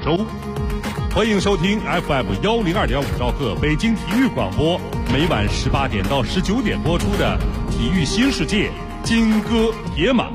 州。欢迎收听 FM102.5兆赫北京体育广播，每晚18点到19点播出的《体育新世界》金戈铁马。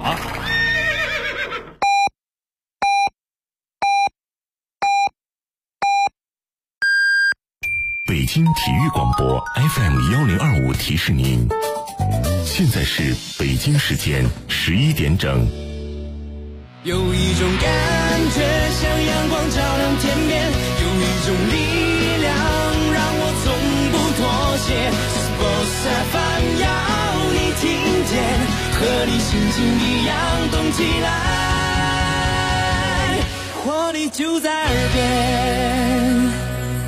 北京体育广播 FM1025 提示您，现在是北京时间11点整。 有一种感觉像阳光照亮天边，有一种力量让我从不妥协。Sports FM 要你听见，和你心情一样动起来，活力就在耳边。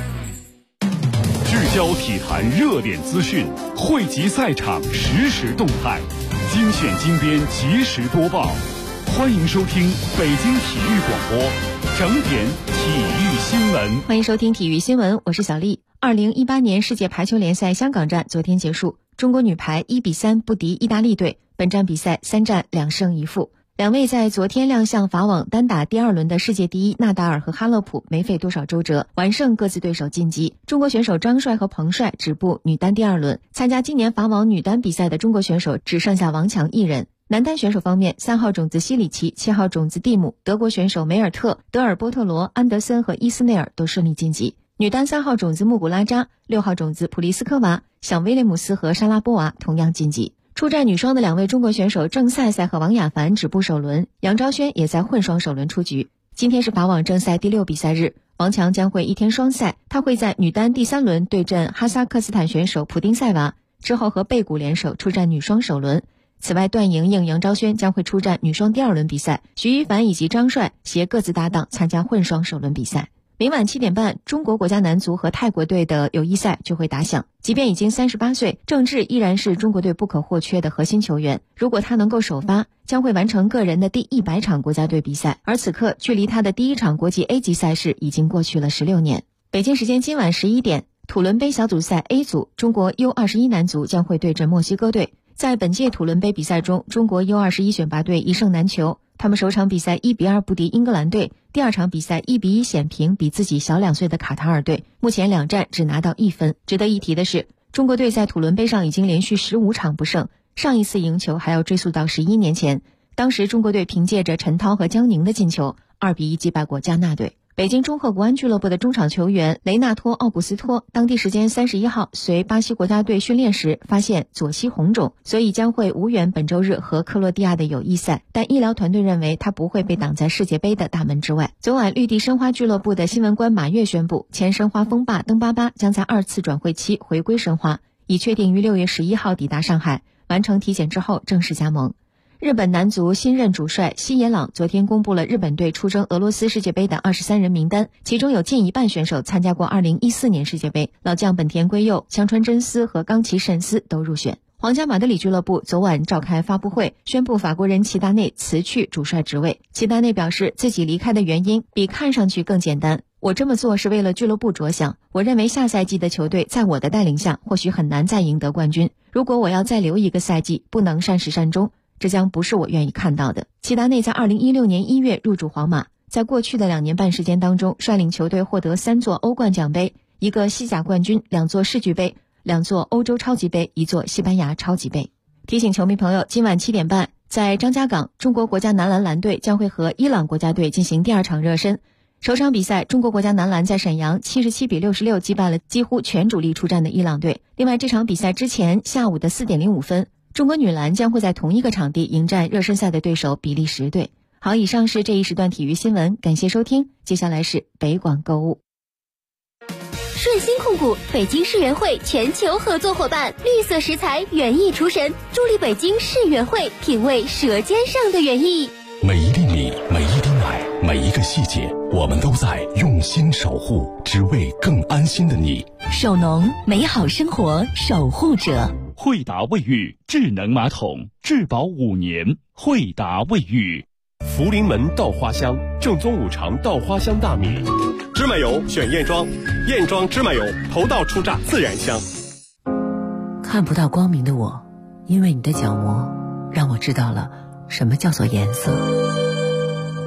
聚焦体坛热点资讯，汇集赛场实时动态，精选精编及时播报。欢迎收听北京体育广播整点体育新闻。 欢迎收听体育新闻，我是小丽。2018年世界排球联赛香港站昨天结束，中国女排1-3不敌意大利队，本站比赛3战2胜1负。两位在昨天亮相法网单打第2轮的世界第一纳达尔和哈勒普没费多少周折，完胜各自对手晋级。中国选手张帅和彭帅止步女单第2轮。参加今年法网女单比赛的中国选手只剩下王强一人。男单选手方面，3号种子西里奇、7号种子蒂姆、德国选手梅尔特、德尔波特罗、安德森和伊斯内尔都顺利晋级。女单3号种子穆古拉扎、6号种子普利斯科娃、小威廉姆斯和莎拉波娃同样晋级。出战女双的2位中国选手郑赛赛和王雅凡止步首轮，杨昭轩也在混双首轮出局。今天是法网正赛第6比赛日，王强将会一天双赛，他会在女单第3轮对阵哈萨克斯坦选手普丁塞娃，之后和贝古联手出战女双首轮。此外，段莹莹、杨昭轩将会出战女双第2轮比赛，徐一凡以及张帅携各自搭档参加混双首轮比赛。明晚7点半，中国国家男足和泰国队的友谊赛就会打响。即便已经38岁，郑智依然是中国队不可或缺的核心球员。如果他能够首发，将会完成个人的第100场国家队比赛。而此刻，距离他的第1场国际 A 级赛事已经过去了16年。北京时间今晚11点，土伦杯小组赛 A 组，中国 U21 男足将会对阵墨西哥队。在本届土伦杯比赛中，中国 U21 选拔队一胜难求，他们首场比赛1-2不敌英格兰队，第2场比赛1-1险平比自己小2岁的卡塔尔队，目前2战只拿到1分。值得一提的是，中国队在土伦杯上已经连续15场不胜，上一次赢球还要追溯到11年前，当时中国队凭借着陈涛和姜宁的进球2-1击败过加纳队。北京中赫国安俱乐部的中场球员雷纳托·奥古斯托，当地时间31号随巴西国家队训练时发现左膝红肿，所以将会无缘本周日和克罗地亚的友谊赛，但医疗团队认为他不会被挡在世界杯的大门之外。昨晚，绿地申花俱乐部的新闻官马跃宣布，前申花锋霸登巴巴将在2次转会期回归申花，已确定于6月11号抵达上海，完成体检之后正式加盟。日本男足新任主帅西野朗昨天公布了日本队出征俄罗斯世界杯的23人名单，其中有近一半选手参加过2014年世界杯，老将本田圭佑、香川真司和冈崎慎司都入选。皇家马德里俱乐部昨晚召开发布会，宣布法国人齐达内辞去主帅职位。齐达内表示，自己离开的原因比看上去更简单，我这么做是为了俱乐部着想，我认为下赛季的球队在我的带领下或许很难再赢得冠军，如果我要再留一个赛季，不能善始善终，这将不是我愿意看到的。齐达内在2016年1月入主皇马，在过去的2年半时间当中，率领球队获得3座欧冠奖杯、1个西甲冠军、2座世俱杯、2座欧洲超级杯、1座西班牙超级杯。提醒球迷朋友，今晚7点半，在张家港，中国国家男篮蓝队将会和伊朗国家队进行第2场热身。首场比赛，中国国家男篮在沈阳77-66击败了几乎全主力出战的伊朗队。另外，这场比赛之前下午的4点05分，中国女篮将会在同一个场地迎战热身赛的对手比利时队。好，以上是这一时段体育新闻，感谢收听。接下来是北广购物。 顺鑫控股北京世园会全球合作伙伴，绿色食材园艺厨神，助力北京世园会品味舌尖上的园艺。 每一粒米，每一滴奶，每一个细节，我们都在用心守护，只为更安心的你。 守农，美好生活守护者。 惠达卫浴智能马桶，质保5年。惠达卫浴。 福临门稻花香，正宗五常稻花香大米，芝麻油选燕庄，燕庄芝麻油，头道出榨自然香。 看不到光明的我，因为你的角膜让我知道了什么叫做颜色。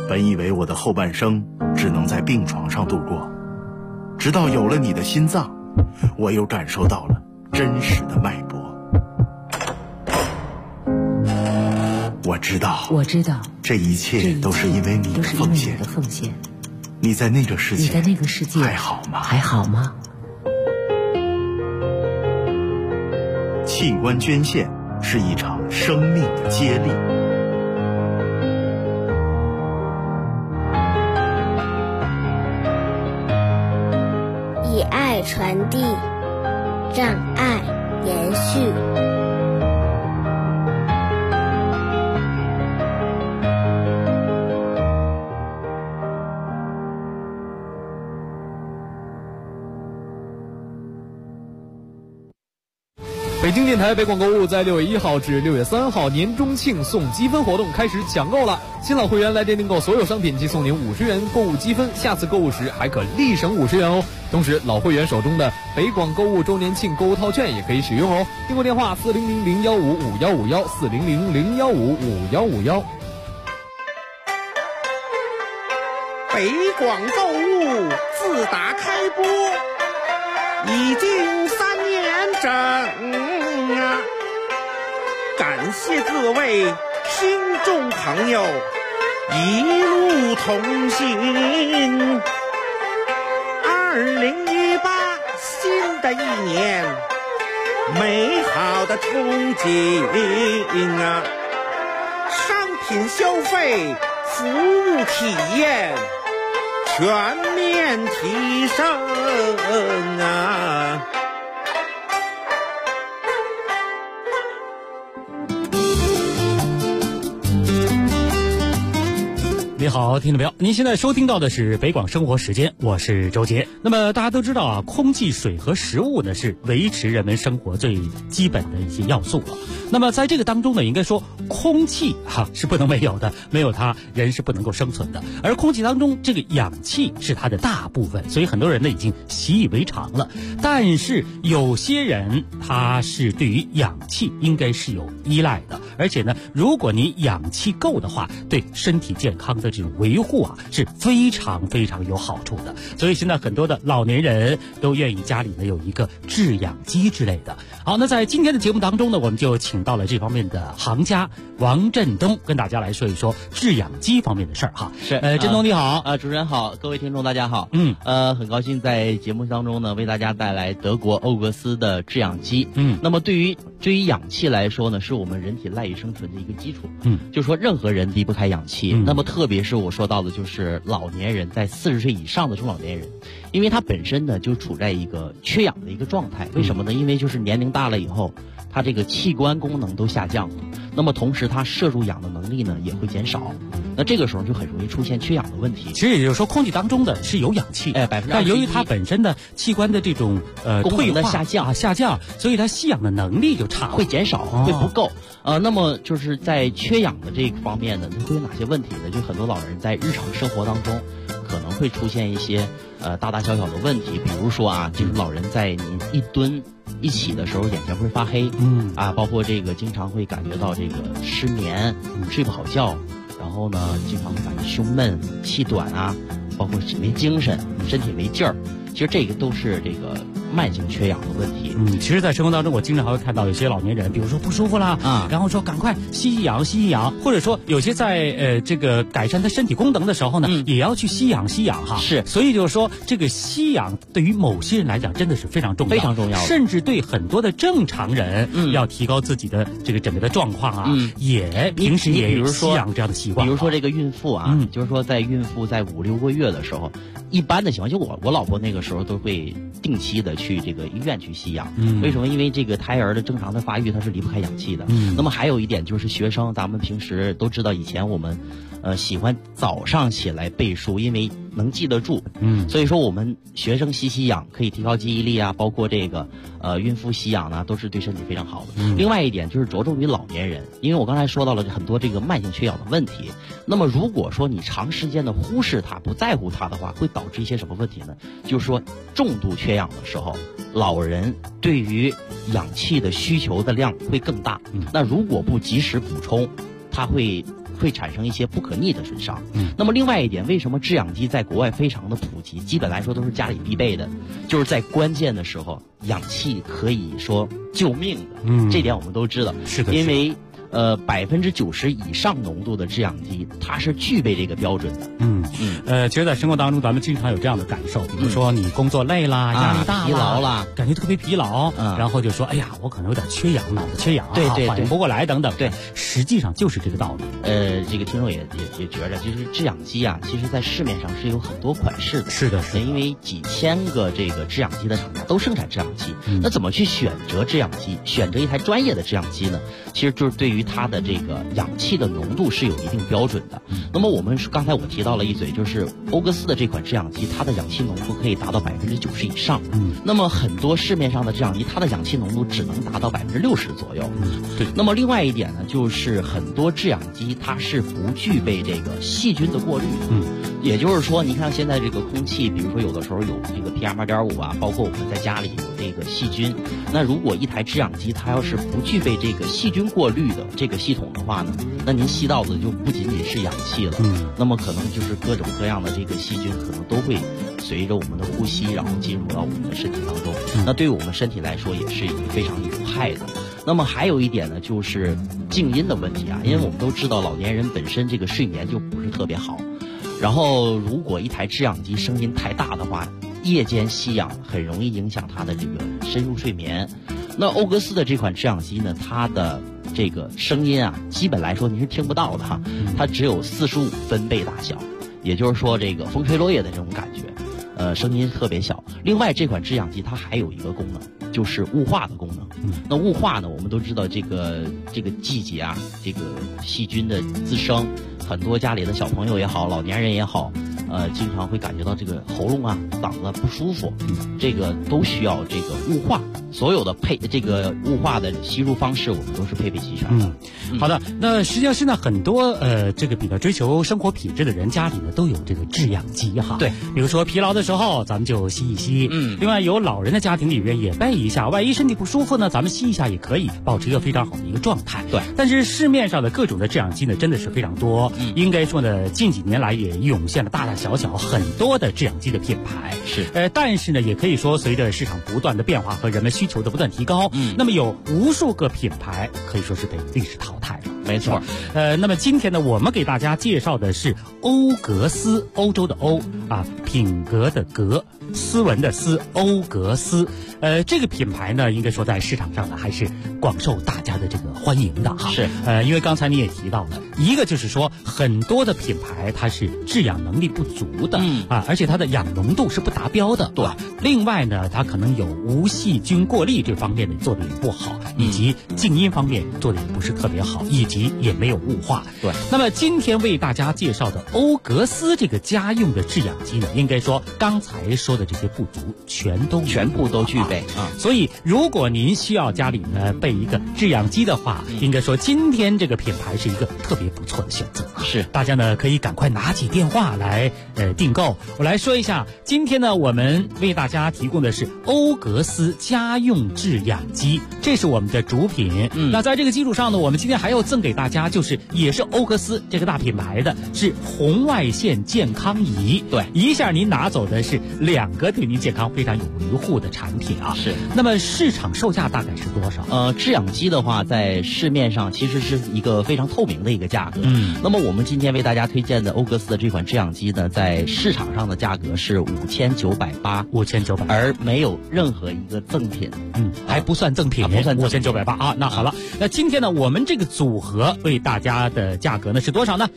本以为我的后半生只能在病床上度过，直到有了你的心脏，我又感受到了真实的脉搏。我知道，这一切都是因为你的奉献。你在那个世界还好吗？器官捐献是一场生命的接力。 以爱传递，让爱延续。 北京电台北广购物在6月1号至6月3号年中庆送积分活动开始抢购了，新老会员来电订购所有商品即送您50元购物积分，下次购物时还可立省50元哦。同时老会员手中的北广购物周年庆购物套券也可以使用哦。订购电话400-015-5151，400-015-5151。 北广购物自打开播已经3年整啊，感谢各位听众朋友一路同行。2018新的一年，美好的憧憬啊，商品消费，服务体验全面提升啊！ 你好，听众朋友，您现在收听到的是北广生活时间，我是周杰。那么大家都知道啊，空气、水和食物呢是维持人们生活最基本的一些要素啊。那么在这个当中呢，应该说空气是不能没有的，没有它人是不能够生存的。而空气当中这个氧气是它的大部分，所以很多人呢已经习以为常了。但是有些人他是对于氧气应该是有依赖的，而且呢，如果你氧气够的话，对身体健康的这种维护是非常非常有好处的。所以现在很多的老年人都愿意家里呢有一个制氧机之类的。好，那在今天的节目当中呢，我们就请到了这方面的行家王振东，跟大家来说一说制氧机方面的事儿哈。 是， 振东你好， 主持人好，各位听众大家好。很高兴在节目当中呢为大家带来德国欧格斯的制氧机。那么对于氧气来说呢，是我们人体赖以生存的一个基础。就是说任何人离不开氧气。那么特别是我说到的就是老年人，在40岁以上的中老年人，因为他本身呢就处在一个缺氧的一个状态。为什么呢？因为就是年龄大了以后，他这个器官功能都下降了，那么同时他摄入氧的能力呢也会减少，那这个时候就很容易出现缺氧的问题。 其实也就是说，空气当中的是有氧气，但由于它本身的器官的这种功能的下降，所以它吸氧的能力就差了， 会减少，会不够。那么就是在缺氧的这个方面呢，会有哪些问题呢？就很多老人在日常生活当中可能会出现一些大大小小的问题，比如说就是老人在你一蹲一起的时候眼前会发黑，包括这个经常会感觉到这个失眠，睡不好觉，然后呢经常会感觉胸闷、气短包括没精神、身体没劲儿。其实这个都是这个慢性缺氧的问题。 其实在生活当中我经常还会看到有些老年人，比如说不舒服啦然后说赶快吸氧，或者说有些在这个改善他身体功能的时候呢也要去吸氧哈。 是， 所以就是说这个吸氧对于某些人来讲真的是非常重要， 非常重要， 甚至对很多的正常人要提高自己的这个整个的状况也平时也有吸氧这样的习惯。 比如说这个孕妇就是说在孕妇在5-6个月的时候，一般的情况就我老婆那个时候都会定期的去这个医院去吸氧。为什么？因为这个胎儿的正常的发育它是离不开氧气的。那么还有一点就是学生，咱们平时都知道，以前我们喜欢早上起来背书，因为能记得住。所以说我们学生吸氧可以提高记忆力包括这个孕妇吸氧呢都是对身体非常好的。另外一点就是着重于老年人，因为我刚才说到了很多这个慢性缺氧的问题。那么如果说你长时间的忽视它，不在乎它的话，会导致一些什么问题呢？就是说重度缺氧的时候，老人对于氧气的需求的量会更大。那如果不及时补充，它会会产生一些不可逆的损伤。那么另外一点，为什么制氧机在国外非常的普及，基本来说都是家里必备的，就是在关键的时候，氧气可以说救命的。这点我们都知道， 是的， 因为90%以上浓度的制氧机，它是具备这个标准的。 其实，在生活当中，咱们经常有这样的感受，比如说你工作累啦，压力大啦， 疲劳啦， 感觉特别疲劳，然后就说，哎呀，我可能有点缺氧，脑子缺氧， 对， 反应不过来等等。 对， 实际上就是这个道理。 这个听众也觉着，就是制氧机啊，其实在市面上是有很多款式的。 是的， 因为几千个这个制氧机的厂家都生产制氧机，那怎么去选择制氧机，选择一台专业的制氧机呢？其实就是对于它的这个氧气的浓度是有一定标准的。那么刚才我提到了一嘴，就是欧格斯的这款制氧机，它的氧气浓度可以达到90%以上。那么很多市面上的制氧机，它的氧气浓度只能达到60%左右。 对。 那么另外一点呢，就是很多制氧机它是不具备这个细菌的过滤。也就是说，你看现在这个空气，比如说有的时候有这个 PM2.5啊，包括我们在家里有这个细菌。那如果一台制氧机它要是不具备这个细菌过滤的这个系统的话呢，那您吸到的就不仅仅是氧气了，那么可能就是各种各样的这个细菌可能都会随着我们的呼吸，然后进入到我们的身体当中。那对于我们身体来说也是非常有害的。那么还有一点呢，就是静音的问题啊，因为我们都知道老年人本身这个睡眠就不是特别好，然后如果一台制氧机声音太大的话，夜间吸氧很容易影响他的这个深入睡眠。那欧格斯的这款制氧机呢，它的这个声音啊，基本来说你是听不到的哈，它只有45分贝大小，也就是说这个风吹落叶的这种感觉，声音特别小。另外这款制氧机它还有一个功能，就是雾化的功能。那雾化呢，我们都知道这个季节啊，这个细菌的滋生，很多家里的小朋友也好，老年人也好，经常会感觉到这个喉咙啊、嗓子不舒服，这个都需要这个雾化。所有的这个雾化的吸入方式，我们都是配备齐全的。 好的，那实际上现在很多这个比较追求生活品质的人，家里呢都有这个制氧机哈。 对， 比如说疲劳的时候，咱们就吸一吸。另外有老人的家庭里边也备一下，万一身体不舒服呢，咱们吸一下也可以，保持一个非常好的一个状态。 对， 但是市面上的各种的制氧机呢，真的是非常多。应该说呢，近几年来也涌现了大大小小很多的制氧机的品牌。 是， 但是呢，也可以说随着市场不断的变化和人们需求的不断提高，那么有无数个品牌可以说是被历史淘汰了。 没错。 那么今天呢，我们给大家介绍的是欧格斯，欧洲的欧啊，品格的格，斯文的斯，欧格斯。这个品牌呢，应该说在市场上呢还是广受大家的这个欢迎的哈。 是。 因为刚才你也提到了，一个就是说很多的品牌它是制氧能力不足的，而且它的氧浓度是不达标的。 对。 另外呢，它可能有无细菌过滤这方面的做的也不好，以及静音方面做的也不是特别好，以及也没有雾化。 对。 那么今天为大家介绍的欧格斯这个家用的制氧机呢，应该说刚才说的这些不足全部都具备。所以如果您需要家里呢备一个制氧机的话，应该说今天这个品牌是一个特别不错的选择。 是， 大家呢可以赶快拿起电话来订购。我来说一下，今天呢我们为大家提供的是欧格斯家用制氧机，这是我们的主品。那在这个基础上呢，我们今天还要赠给大家，就是也是欧格斯这个大品牌的，是红外线健康仪。 对， 一下您拿走的是2个对您健康非常有维护的产品啊。 是。 那么市场售价大概是多少？ 制氧机的话，在市面上其实是一个非常透明的一个价格。那么我们今天为大家推荐的欧格斯的这款制氧机呢，在市场上的价格是5980，而没有任何一个赠品。 还不算赠品， 不算 5980啊。那好了，那今天呢，我们这个组合为大家的价格呢是多少呢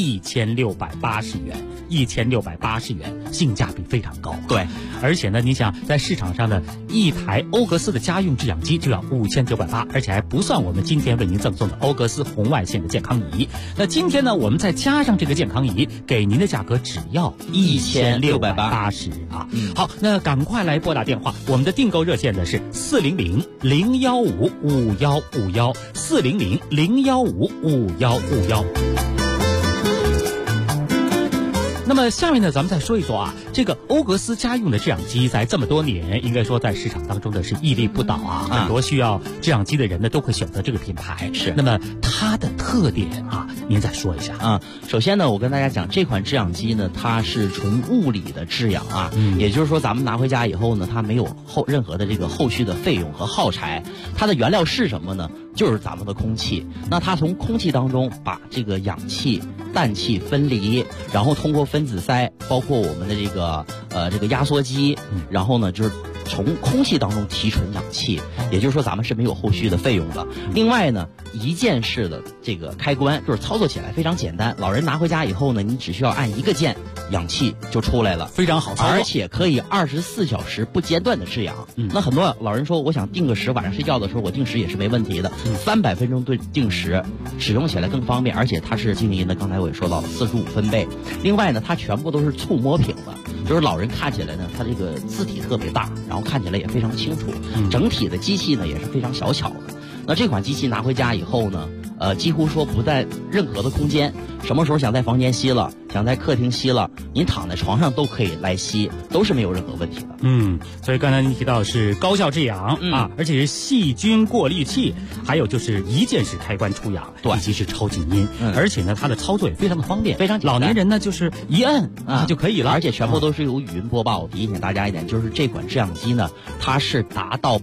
？1680元，1680元，性价比非常高。 对， 而且呢，你想在市场上的一台欧格斯的家用制氧机就要5980，而且还不算我们今天为您赠送的欧格斯红外线的健康仪。那今天呢，我们再加上这个健康仪，给您的价格只要1680啊。好，那赶快来拨打电话，我们的订购热线呢是400-015-5151，400-015-5151。 那么下面呢，咱们再说一说啊，这个欧格斯家用的制氧机在这么多年，应该说在市场当中的是屹立不倒啊，很多需要制氧机的人呢都会选择这个品牌。 是， 那么它的特点啊，您再说一下啊。首先呢，我跟大家讲，这款制氧机呢，它是纯物理的制氧啊，也就是说咱们拿回家以后呢，它没有任何的这个后续的费用和耗材，它的原料是什么呢？就是咱们的空气。那它从空气当中把这个氧气、氮气分离，然后通过分子塞，包括我们的这个压缩机，然后呢就是从空气当中提纯氧气，也就是说咱们是没有后续的费用的。另外呢，一键式的这个开关就是操作起来非常简单，老人拿回家以后呢，你只需要按一个键，氧气就出来了， 非常好操作， 而且可以24小时不间断的制氧。那很多老人说，我想定个时，晚上睡觉的时候我定时也是没问题的。300分钟定时，使用起来更方便，而且它是静音的，刚才我也说到了45分贝。另外呢，它全部都是触摸屏的，就是老人看起来呢，它这个字体特别大，然后看起来也非常清楚。整体的机器呢也是非常小巧的。那这款机器拿回家以后呢，几乎说不在任何的空间，什么时候想在房间吸了，想在客厅吸了，您躺在床上都可以来吸，都是没有任何问题的。 所以刚才您提到是高效制氧啊，而且是细菌过滤器，还有就是一键式开关出氧，以及是超静音，而且呢它的操作也非常的方便， 非常简单。 老年人呢就是一摁就可以了， 而且全部都是由语音播报。提醒大家一点，就是这款制氧机呢，它是达到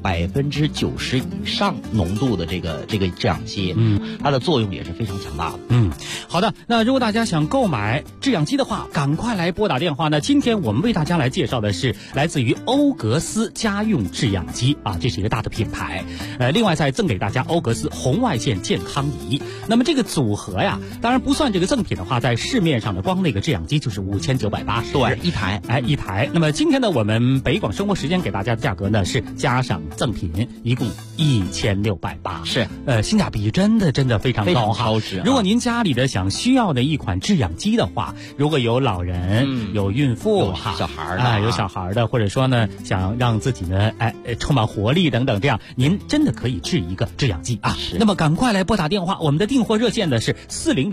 90%以上浓度的这个制氧机，它的作用也是非常强大的。 好的，那如果大家想购买制氧机的话，赶快来拨打电话呢。今天我们为大家来介绍的是来自于欧格斯家用制氧机啊，这是一个大的品牌。另外再赠给大家欧格斯红外线健康仪。那么这个组合呀，当然不算这个赠品的话，在市面上的光那个制氧机就是5980， 对，一台。 一台。那么今天呢，我们北广生活时间给大家的价格呢是加上赠品，一共1680， 是性价比真的非常高哈。 超值。 如果您家里的需要的一款制氧机的话，如果有老人、有孕妇、 有小孩的有小孩的，或者说呢想让自己呢充满活力等等，这样您真的可以制一个制氧机啊。那么赶快来拨打电话，我们的订货热线呢是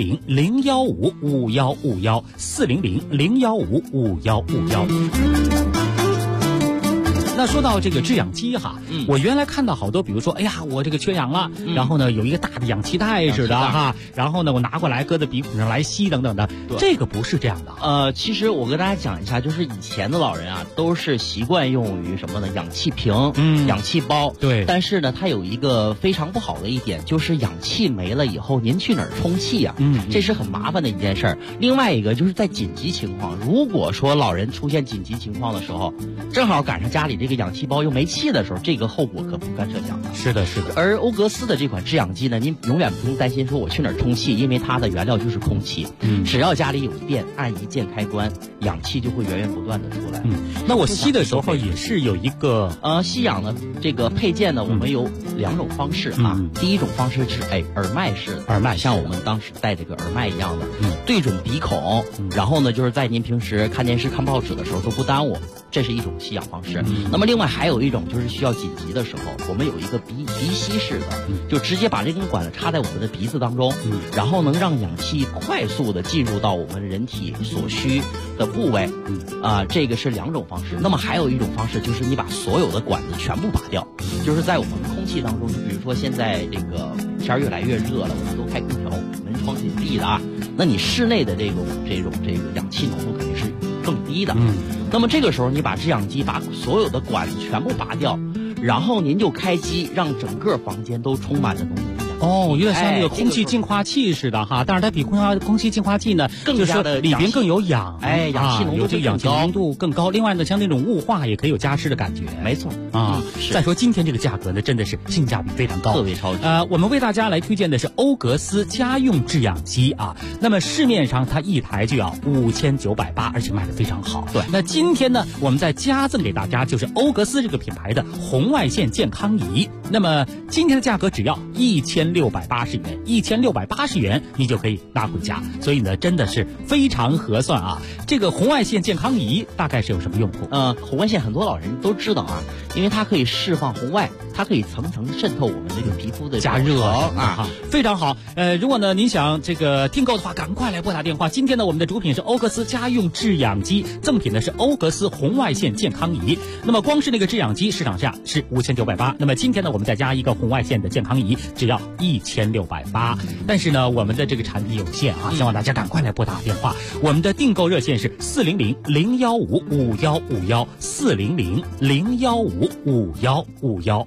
400-015-5151，400-015-5151。那说到这个制氧机哈，我原来看到好多，比如说，哎呀，我这个缺氧了，然后呢有一个大的氧气袋似的哈，然后呢我拿过来搁在鼻孔上来吸等等的，这个不是这样的。 其实我跟大家讲一下，就是以前的老人啊，都是习惯用于什么呢？氧气瓶、氧气包。 对。 但是呢，它有一个非常不好的一点，就是氧气没了以后，您去哪儿充气呀？这是很麻烦的一件事儿。另外一个就是在紧急情况，如果说老人出现紧急情况的时候，正好赶上家里这个氧气包又没气的时候，这个后果可不堪设想。 是的。 而欧格斯的这款制氧机呢，您永远不用担心说我去哪儿充气，因为它的原料就是空气。只要家里有电，按一键开关，氧气就会源源不断的出来。 那我吸的时候也是有一个吸氧的这个配件呢，我们有2种方式啊。第一种方式是耳麦式的， 耳麦像我们当时戴这个耳麦一样的，对准鼻孔，然后呢就是在您平时看电视看报纸的时候都不耽误，这是一种吸氧方式。那么另外还有一种就是需要紧急的时候，我们有一个鼻吸式的，就直接把这根管子插在我们的鼻子当中，然后能让氧气快速的进入到我们人体所需的部位。这个是2种方式。那么还有一种方式就是你把所有的管子全部拔掉，就是在我们空气当中，就比如说现在这个天儿越来越热了，我们都开空调，门窗紧闭的啊，那你室内的这个氧气浓度肯定是更低的。那么这个时候你把制氧机把所有的管子全部拔掉，然后您就开机，让整个房间都充满了浓浓的氧气。 有点像那个空气净化器似的哈，但是它比空气净化器呢更加的里边更有氧， 氧气浓度有这个氧气浓度更高。另外呢，像那种雾化也可以有加湿的感觉。 没错再说今天这个价格呢，真的是性价比非常高， 特别超值。 我们为大家来推荐的是欧格斯家用制氧机啊。那么市面上它一台就要5980，而且卖得非常好。 对。 那今天呢，我们再加赠给大家就是欧格斯这个品牌的红外线健康仪。那么今天的价格只要1680。 1680元，1680元你就可以拿回家。所以呢，真的是非常合算啊。这个红外线健康仪大概是有什么用途？ 红外线很多老人都知道啊，因为它可以释放红外，它可以层层渗透我们这个皮肤的加热啊， 非常好。如果呢您想这个订购的话，赶快来拨打电话。今天呢，我们的主品是欧格斯家用制氧机，赠品呢是欧格斯红外线健康仪。那么光是那个制氧机市场价是5980，那么今天呢，我们再加一个红外线的健康仪，只要1680。但是呢，我们的这个产品有限啊，希望大家赶快来拨打电话。我们的订购热线是400-015-5151，400-015-5151。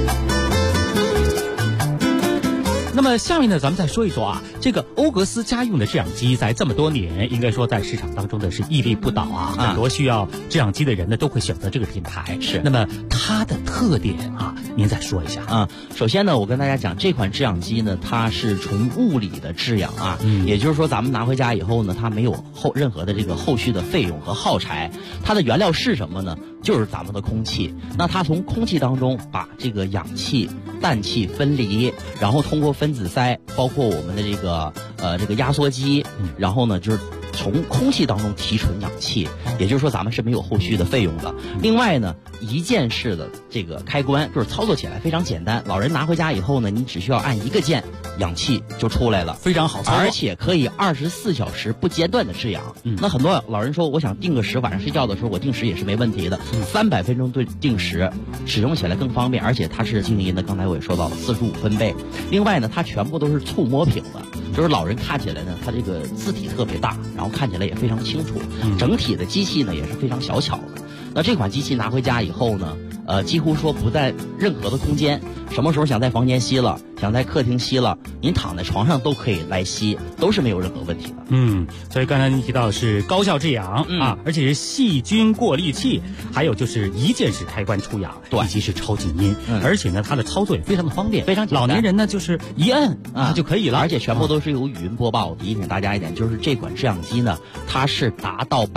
那么下面呢，咱们再说一说啊，这个欧格斯家用的制氧机在这么多年，应该说在市场当中的是屹立不倒啊。很多需要制氧机的人呢，都会选择这个品牌。 是。 那么它的特点啊，您再说一下啊。首先呢，我跟大家讲，这款制氧机呢，它是纯物理的制氧啊，也就是说咱们拿回家以后呢，它没有任何的这个后续的费用和耗材。它的原料是什么呢？就是咱们的空气。那它从空气当中把这个氧气、氮气分离，然后通过分子塞，包括我们的这个压缩机，然后呢就是从空气当中提纯氧气，也就是说咱们是没有后续的费用的。另外呢，一键式的这个开关就是操作起来非常简单，老人拿回家以后呢，你只需要按一个键，氧气就出来了， 非常好操作， 而且可以24小时不间断的制氧。那很多老人说，我想定个时，晚上睡觉的时候我定时也是没问题的，300分钟定时，使用起来更方便，而且它是静音的，刚才我也说到了45分贝。另外呢，它全部都是触摸屏的，就是老人看起来呢，它这个字体特别大，然后看起来也非常清楚，整体的机器呢也是非常小巧的。那这款机器拿回家以后呢，几乎说不在任何的空间，什么时候想在房间吸了，想在客厅吸了，您躺在床上都可以来吸，都是没有任何问题的。 所以刚才您提到是高效制氧啊，而且是细菌过滤器，还有就是一键式开关出氧，以及是超静音，而且呢，它的操作也非常的方便， 非常简单。 老年人呢就是一摁就可以了， 而且全部都是由语音播报。提醒大家一点，就是这款制氧机呢，它是达到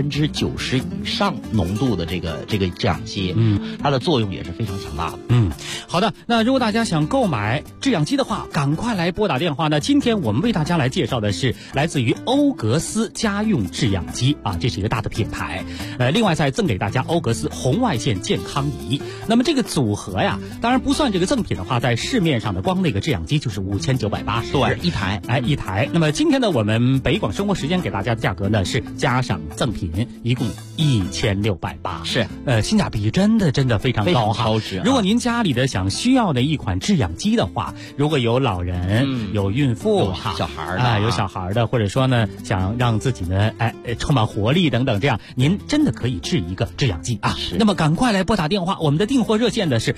90%以上浓度的这个制氧机，它的作用也是非常强大的。 好的，那如果大家想购买制氧机的话，赶快来拨打电话呢。今天我们为大家来介绍的是来自于欧格斯家用制氧机啊，这是一个大的品牌。另外再赠给大家欧格斯红外线健康仪。那么这个组合呀，当然不算这个赠品的话，在市面上的光那个制氧机就是5980， 对，一台。 那么今天呢，我们北广生活时间给大家的价格呢是加上赠品，一共1680， 是性价比真的非常高哈， 超值。 如果您家里的需要的一款制氧机的话，如果有老人、有孕妇、 有小孩的， 有小孩的，或者说呢想让自己呢充满活力等等，这样您真的可以制一个制氧机啊。那么赶快来拨打电话，我们的订货热线呢是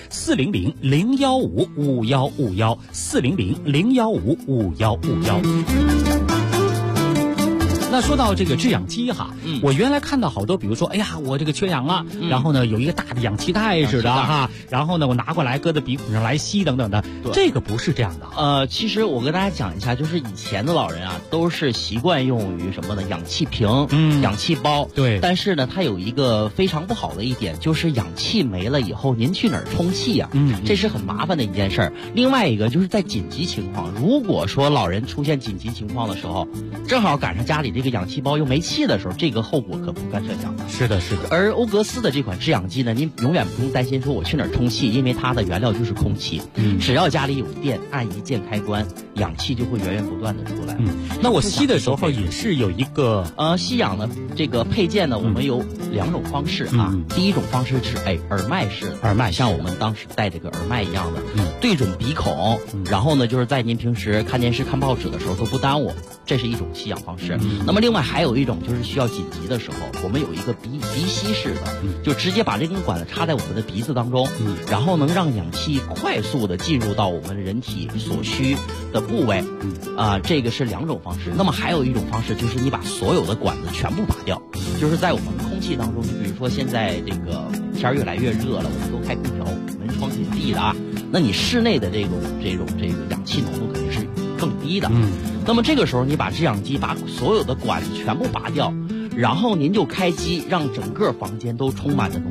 400-015-5151，400-015-5151。那说到这个制氧机哈，我原来看到好多，比如说，哎呀，我这个缺氧了，然后呢有一个大的氧气袋似的哈，然后呢我拿过来搁在鼻孔上来吸等等的，这个不是这样的。 其实我跟大家讲一下，就是以前的老人啊，都是习惯用于什么呢？氧气瓶、氧气包。 对。 但是呢，它有一个非常不好的一点，就是氧气没了以后，您去哪儿充气呀？这是很麻烦的一件事儿。另外一个就是在紧急情况，如果说老人出现紧急情况的时候，正好赶上家里这个氧气包又没气的时候，这个后果可不堪设想。 是的。 而欧格斯的这款制氧机呢，您永远不用担心说我去哪儿充气，因为它的原料就是空气。只要家里有电，按一键开关，氧气就会源源不断的出来。 那我吸的时候也是有一个吸氧的这个配件呢，我们有2种方式啊。第一种方式是耳麦式的，像我们当时戴这个耳麦一样的，对准鼻孔，然后呢就是在您平时看电视、看报纸的时候都不耽误，这是一种吸氧方式。那么另外还有一种就是需要紧急的时候，我们有一个鼻吸式的，就直接把这根管子插在我们的鼻子当中，然后能让氧气快速的进入到我们人体所需的部位。这个是2种方式。那么还有一种方式就是你把所有的管子全部拔掉，就是在我们空气当中，你比如说现在这个天越来越热了，我们都开空调，门窗紧闭的啊，那你室内的这个氧气浓度肯定是更低的。那么这个时候你把制氧机把所有的管子全部拔掉，然后您就开机，让整个房间都充满了浓浓的氧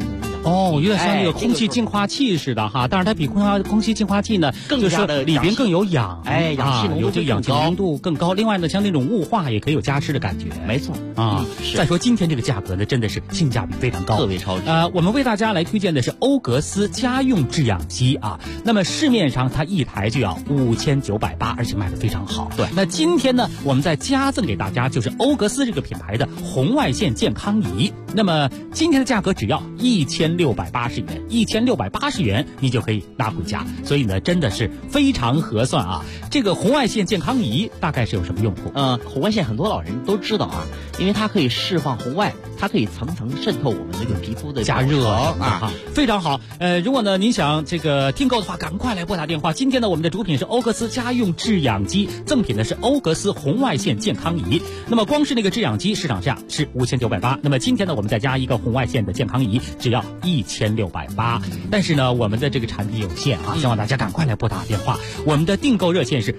有点像那个空气净化器似的哈，但是它比空气净化器呢更加的里边更有氧， 氧气浓度有这个氧气浓度更高。另外呢，像那种雾化也可以有加湿的感觉。 没错再说今天这个价格呢，真的是性价比非常高， 特别超值。 我们为大家来推荐的是欧格斯家用制氧机啊。那么市面上它一台就要5980，而且卖得非常好。 对， 那今天呢，我们再加赠给大家就是欧格斯这个品牌的红外线健康仪。那么今天的价格只要1680元，1680元你就可以拿回家，所以呢，真的是非常合算啊。这个红外线健康仪大概是有什么用途？ 红外线很多老人都知道啊，因为它可以释放红外，它可以层层渗透我们这个皮肤的加热啊， 非常好。如果呢您想这个订购的话，赶快来拨打电话。今天呢，我们的主品是欧格斯家用制氧机，赠品呢是欧格斯红外线健康仪。那么光是那个制氧机市场价是5980，那么今天呢，我们再加一个红外线的健康仪，只要1680。但是呢，我们的这个产品有限啊，希望大家赶快来拨打电话。我们的订购热线是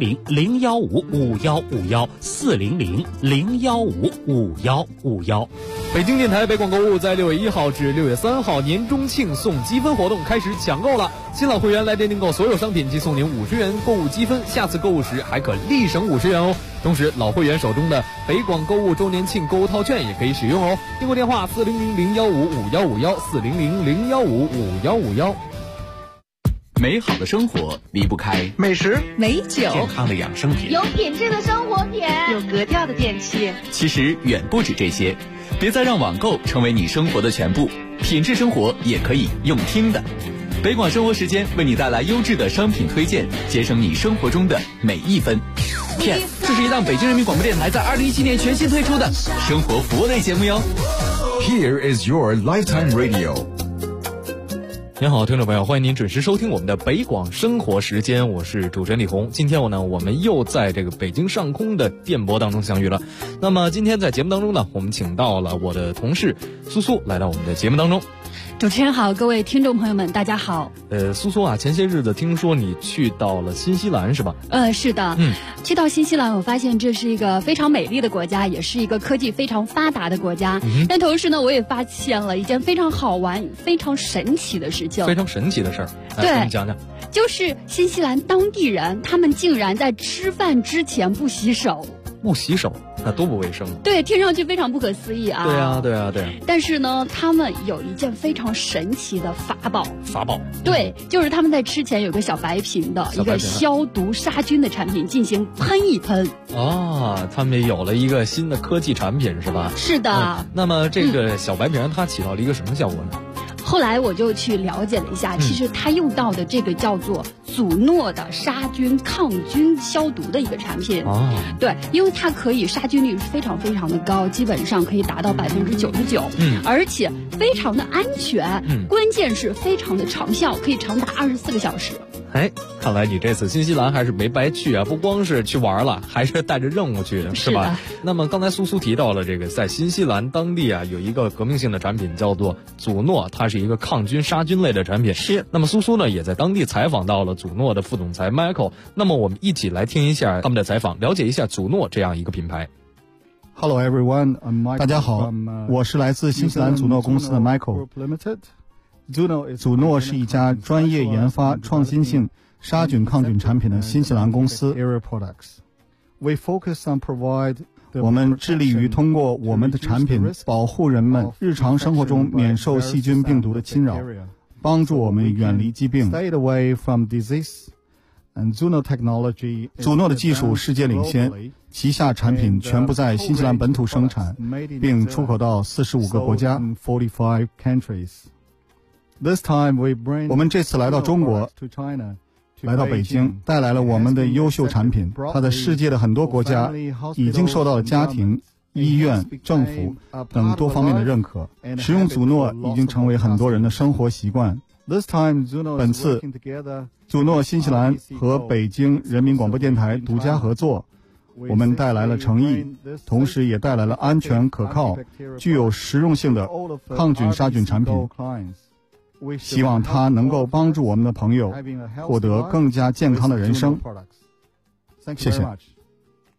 400-015-5151，400-015-5151。 北京电台北广购物在6月1号至6月3号年中庆送积分活动开始抢购了，新老会员来电订购所有商品即送您50元购物积分，下次购物时还可立省50元哦。同时老会员手中的北广购物周年庆购物套券也可以使用哦。订购电话400-015-5151，400-015-5151。 美好的生活离不开美食、 美酒、 健康的养生品， 有品质的生活品， 有格调的电器。 其实远不止这些，别再让网购成为你生活的全部，品质生活也可以用听的。北广生活时间为你带来优质的商品推荐，节省你生活中的每一分。这是一档北京人民广播电台在2017年全新推出的生活服务类节目哟。 Here is your lifetime radio。 您好，听众朋友，欢迎您准时收听我们的北广生活时间，我是主持人李红。今天我们又在这个北京上空的电波当中相遇了。那么今天在节目当中呢，我们请到了我的同事苏苏来到我们的节目当中。 主持人好，各位听众朋友们大家好。 苏苏啊，前些日子听说你去到了新西兰是吧？ 是的。去到新西兰，我发现这是一个非常美丽的国家，也是一个科技非常发达的国家。但同时呢，我也发现了一件非常好玩、非常神奇的事情。 非常神奇的事儿， 对， 给你讲讲。 就是新西兰当地人，他们竟然在吃饭之前不洗手。 不洗手，那多不卫生啊！ 对，听上去非常不可思议啊！ 对啊。 但是呢，他们有一件非常神奇的法宝。 法宝？ 对，就是他们在吃前有个小白瓶的一个消毒杀菌的产品进行喷一喷。 他们有了一个新的科技产品是吧？ 是的。 那么这个小白瓶它起到了一个什么效果呢？ 后来我就去了解了一下，其实它用到的这个叫做祖诺的杀菌抗菌消毒的一个产品。对，因为它可以杀菌率非常非常的高，基本上可以达到99%。而且非常的安全。关键是非常的长效，可以长达24个小时。 看来你这次新西兰还是没白去啊，不光是去玩了，还是带着任务去的，是吧？那么刚才苏苏提到了这个在新西兰当地啊，有一个革命性的产品叫做祖诺，它是一个抗菌杀菌类的产品。 是。 那么苏苏呢也在当地采访到了祖诺的副总裁 Michael， 那么我们一起来听一下他们的采访，了解一下祖诺这样一个品牌。 Hello everyone, I'm Michael. 大家好，我是来自新西兰祖诺公司的 Michael。祖诺是一家专业研发创新性杀菌抗菌产品的新西兰公司。我们致力于通过我们的产品保护人们日常生活中免受细菌病毒的侵扰，帮助我们远离疾病。祖诺的技术世界领先，旗下产品全部在新西兰本土生产，并出口到45个国家。我们这次来到中国，来到北京，带来了我们的优秀产品。它在世界的很多国家已经受到了家庭、医院、政府等多方面的认可。使用祖诺已经成为很多人的生活习惯。本次祖诺新西兰和北京人民广播电台独家合作，我们带来了诚意，同时也带来了安全可靠、具有实用性的抗菌杀菌产品。希望它能够帮助我们的朋友获得更加健康的人生。谢谢。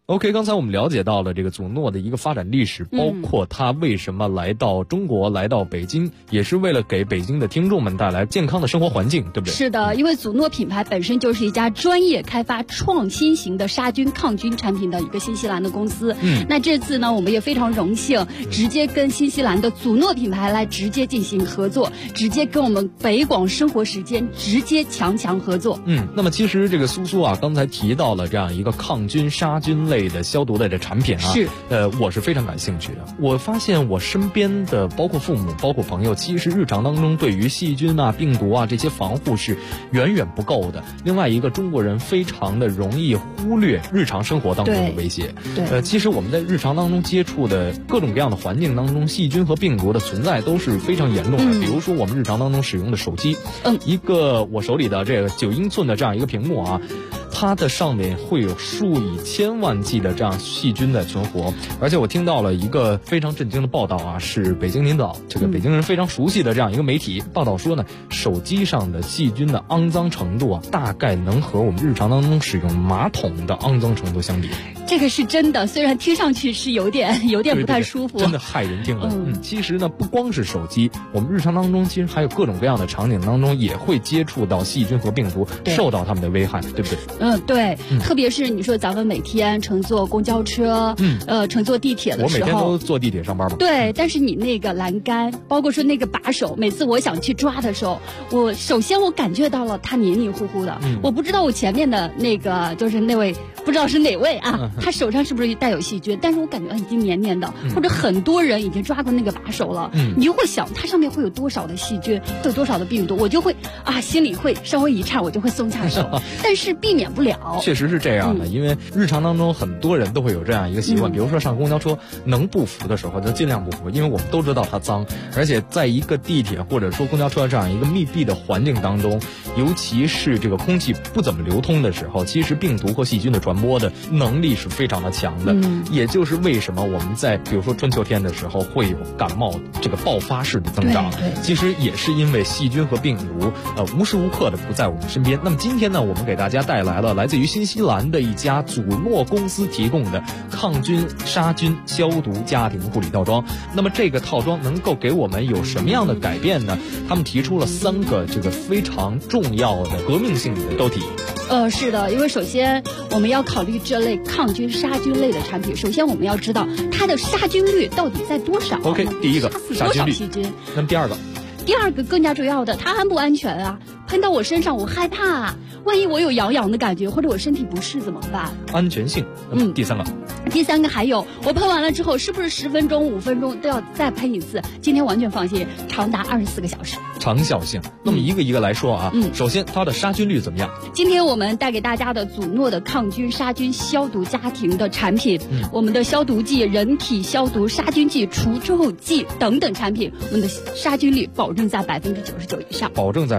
OK， 刚才我们了解到了这个祖诺的一个发展历史，包括它为什么来到中国，来到北京，也是为了给北京的听众们带来健康的生活环境，对不对？ 是的，因为祖诺品牌本身就是一家专业开发创新型的杀菌抗菌产品的一个新西兰的公司。那这次呢，我们也非常荣幸，直接跟新西兰的祖诺品牌来直接进行合作，直接跟我们北广生活时间直接强合作。 那么其实这个苏苏啊，刚才提到了这样一个抗菌杀菌类的消毒类的产品啊， 是我是非常感兴趣的。我发现我身边的包括父母包括朋友，其实日常当中对于细菌啊病毒啊这些防护是远远不够的。另外一个，中国人非常的容易忽略日常生活当中的威胁。 对， 其实我们在日常当中接触的各种各样的环境当中，细菌和病毒的存在都是非常严重的。比如说我们日常当中使用的手机，一个我手里的这个9英寸的这样一个屏幕啊，它的上面会有数以千万计的这样细菌在存活。而且我听到了一个非常震惊的报道啊，是北京领导这个北京人非常熟悉的这样一个媒体报道说呢，手机上的细菌的肮脏程度啊，大概能和我们日常当中使用马桶的肮脏程度相比。 这个是真的，虽然听上去是有点不太舒服， 真的害人听闻。其实呢，不光是手机，我们日常当中其实还有各种各样的场景当中也会接触到细菌和病毒，受到它们的危害，对不对？ 对，特别是你说咱们每天乘坐公交车，乘坐地铁的时候， 我每天都坐地铁上班嘛。 对，但是你那个栏杆，包括说那个把手，每次我想去抓的时候，首先我感觉到了它黏黏糊糊的，我不知道我前面的那个就是那位不知道是哪位啊，他手上是不是带有细菌？但是我感觉已经黏黏的，或者很多人已经抓过那个把手了，你就会想它上面会有多少的细菌，会有多少的病毒，我就会心里会稍微一颤，我就会松下手，但是避免不了。 确实是这样的，因为日常当中很多人都会有这样一个习惯，比如说上公交车能不扶的时候就尽量不扶，因为我们都知道它脏，而且在一个地铁或者说公交车这样一个密闭的环境当中，尤其是这个空气不怎么流通的时候，其实病毒和细菌的传播的能力是非常的强的。也就是为什么我们在比如说春秋天的时候会有感冒这个爆发式的增长，其实也是因为细菌和病毒无时无刻的不在我们身边。那么今天呢，我们给大家带来了来自于新西兰的一家祖诺公司提供的抗菌杀菌消毒家庭护理套装。那么这个套装能够给我们有什么样的改变呢？他们提出了3个这个非常重要的革命性的dou体。 是的，因为首先我们要考虑这类抗菌杀菌类的产品，首先我们要知道它的杀菌率到底在多少。 OK， 第一个杀菌率， 细菌。 那么第二个更加重要的，它安不安全啊？喷到我身上我害怕啊，万一我有痒痒的感觉或者我身体不适怎么办？ 安全性。第三个还有，我喷完了之后是不是10分钟5分钟都要再喷一次？今天完全放心，长达24个小时。 长效性。那么一个一个来说啊，首先它的杀菌率怎么样？ 今天我们带给大家的祖诺的抗菌杀菌消毒家庭的产品，我们的消毒剂、人体消毒杀菌剂、除臭剂等等产品，我们的杀菌率保证在99%以上， 保证在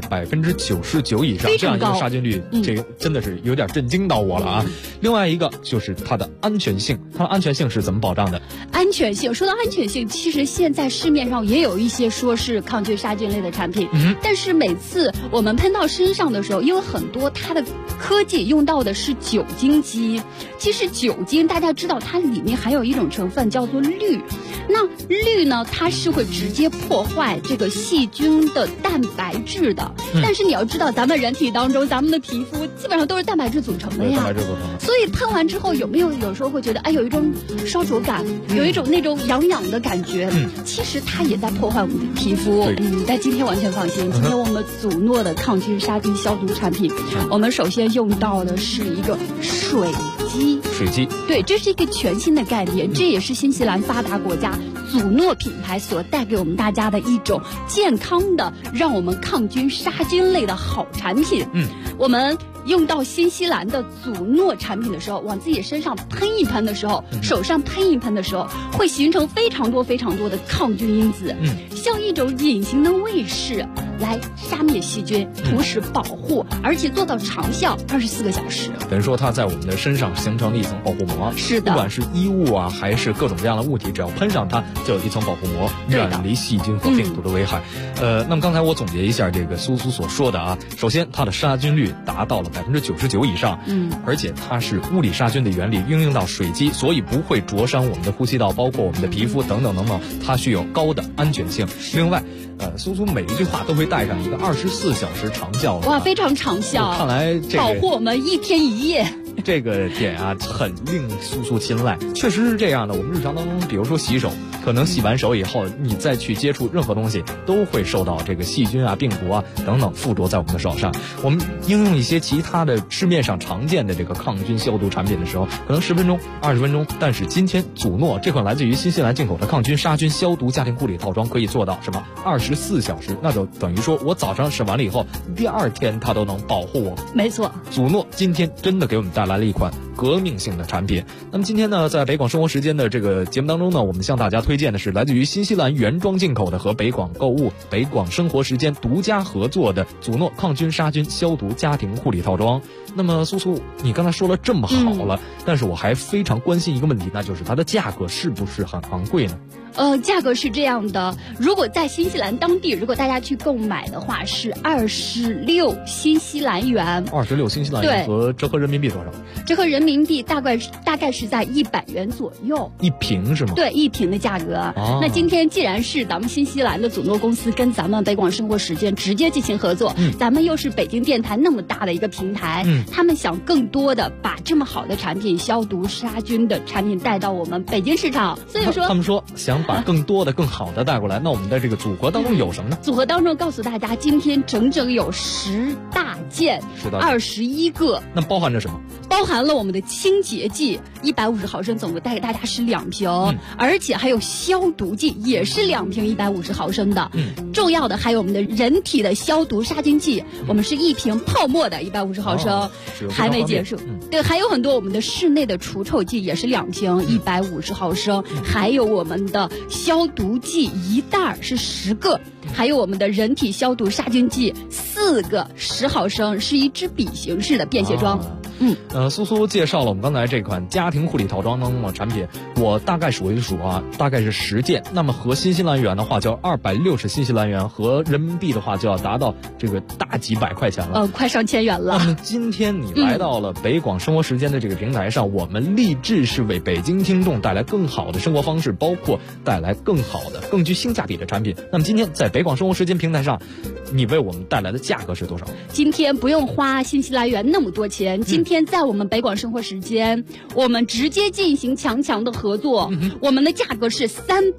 99%以上，这样一个杀菌率，这个真的是有点震惊到我了啊。另外一个就是它的安全性，它的安全性是怎么保障的？ 安全性，说到安全性，其实现在市面上也有一些说是抗菌杀菌类的产品，但是每次我们喷到身上的时候，因为很多它的科技用到的是酒精基，其实酒精大家知道它里面含有一种成分叫做氯，那氯呢它是会直接破坏这个细菌的蛋白质的，但是你要知道咱们人体当中咱们的皮肤基本上都是蛋白质组成的呀，所以喷完之后有时候会觉得有一种烧灼感，有一种那种痒痒的感觉，其实它也在破坏我们的皮肤。但今天完全放心，今天我们祖诺的抗菌杀菌消毒产品，我们首先用到的是一个水基，对，这是一个全新的概念，这也是新西兰发达国家祖诺品牌所带给我们大家的一种健康的让我们抗菌杀菌类的好产品。我们用到新西兰的祖诺产品的时候，往自己身上喷一喷的时候，手上喷一喷的时候，会形成非常多的抗菌因子，像一种隐形的卫士， 来杀灭细菌，同时保护，而且做到长效24个小时。 等于说它在我们的身上形成了一层保护膜。 是的， 不管是衣物啊，还是各种各样的物体，只要喷上它，就有一层保护膜，远离细菌和病毒的危害。那么刚才我总结一下这个苏苏所说的啊，首先它的杀菌率达到了99%以上，而且它是物理杀菌的原理应用到水基，所以不会灼伤我们的呼吸道，包括我们的皮肤等等等等，它具有高的安全性。另外，苏苏每一句话都会带上一个24小时长效的。 哇，非常长效， 看来这个保护我们1天1夜。 这个点啊，很令苏苏青睐。确实是这样的，我们日常当中，比如说洗手，可能洗完手以后，你再去接触任何东西，都会受到这个细菌啊、病毒啊等等附着在我们的手上。我们应用一些其他的市面上常见的这个抗菌消毒产品的时候，可能10分钟、20分钟，但是今天祖诺这款来自于新西兰进口的抗菌杀菌消毒家庭护理套装可以做到什么？24小时，那就等于说我早上使完了以后，第2天它都能保护我。 没错， 祖诺今天真的给我们带来了一款革命性的产品。那么今天呢，在北广生活时间的这个节目当中呢，我们向大家推荐的是来自于新西兰原装进口的和北广购物、北广生活时间独家合作的祖诺抗菌杀菌消毒家庭护理套装。那么苏苏，你刚才说了这么好了，但是我还非常关心一个问题，那就是它的价格是不是很昂贵呢？ 价格是这样的，如果在新西兰当地，如果大家去购买的话，是26新西兰元。 26新西兰元和折合人民币多少？ 折合人民币大概是在100元左右。 一瓶是吗？ 对，一瓶的价格。那今天既然是咱们新西兰的祖诺公司跟咱们北广生活时间直接进行合作，咱们又是北京电台那么大的一个平台，他们想更多的把这么好的产品、消毒杀菌的产品带到我们北京市场，所以说他们说想把更多的、更好的带过来。那我们的这个组合当中有什么呢？ 组合当中告诉大家，今天整整有10大件，21个。 那包含着什么？ 包含了我们的清洁剂150毫升，总共带给大家是2瓶，而且还有消毒剂，也是2瓶150毫升的。重要的还有我们的人体的消毒杀菌剂，我们是1瓶泡沫的150毫升，还没结束。对，还有很多我们的室内的除臭剂，也是2瓶150毫升，还有我们的消毒剂1袋是10个，还有我们的人体消毒杀菌剂4个10毫升，是一支笔形式的便携装。 苏苏介绍了我们刚才这款家庭护理套装当中的产品，我大概数一数啊，大概是10件。那么合新西兰元的话，就要260新西兰元，合人民币的话就要达到这个大几百块钱了， 快上千元了。 那么今天你来到了北广生活时间的这个平台上，我们立志是为北京听众带来更好的生活方式，包括带来更好的、更具性价比的产品。那么今天在北广生活时间平台上，你为我们带来的价格是多少？ 今天不用花新西兰元那么多钱，今天在我们北广生活时间，我们直接进行强的合作，我们的价格是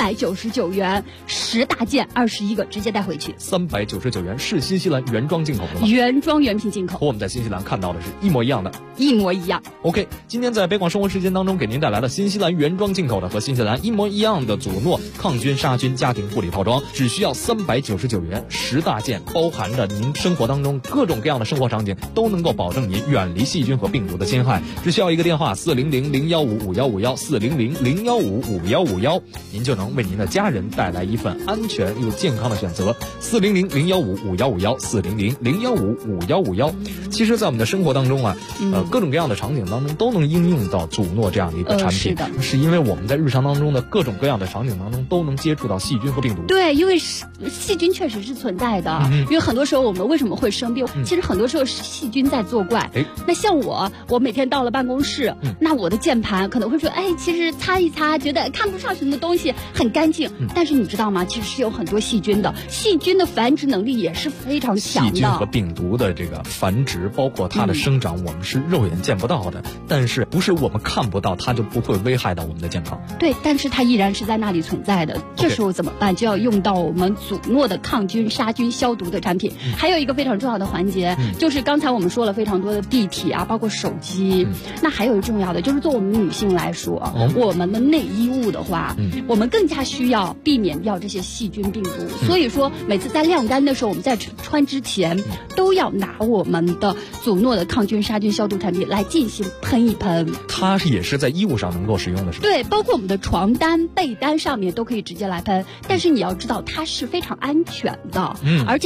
399元，10大件21个直接带回去。 399元是新西兰原装进口的吗？ 原装原品进口， 和我们在新西兰看到的是一模一样的。 一模一样。 OK， 今天在北广生活时间当中给您带来了新西兰原装进口的和新西兰一模一样的祖诺抗菌杀菌家庭护理套装，只需要399元，10大件，包含着您生活当中各种各样的生活场景，都能够保证您远离细菌和病毒的侵害。只需要一个电话400-015-5151，400-015-5151，您就能为您的家人带来一份安全又健康的选择。400-015-5151，400-015-5151。其实在我们的生活当中啊，各种各样的场景当中都能应用到祖诺这样的一个产品，是因为我们在日常当中的各种各样的场景当中都能接触到细菌和病毒。 对，因为细菌确实是存在的，因为很多时候我们为什么会生病，其实很多时候是细菌在作怪。那像我每天到了办公室，那我的键盘可能会说，其实擦一擦觉得看不上什么东西，很干净，但是你知道吗，其实是有很多细菌的，细菌的繁殖能力也是非常强的。 细菌和病毒的这个繁殖，包括它的生长，我们是肉眼见不到的，但是不是我们看不到它就不会危害到我们的健康。 对，但是它依然是在那里存在的，这时候怎么办？就要用到我们祖诺的抗菌杀菌消毒的产品。还有一个非常重要的环节，就是刚才我们说了非常多的地体啊，包括手机，那还有一个重要的就是做我们女性来说，我们的内衣物的话，我们更加需要避免掉这些细菌病毒，所以说每次在晾干的时候，我们在穿之前都要拿我们的祖诺的抗菌杀菌消毒产品来进行喷一喷。 它也是在衣物上能够使用的，是吧？ 对，包括我们的床单、被单上面都可以直接来喷，但是你要知道它是非常安全的，而且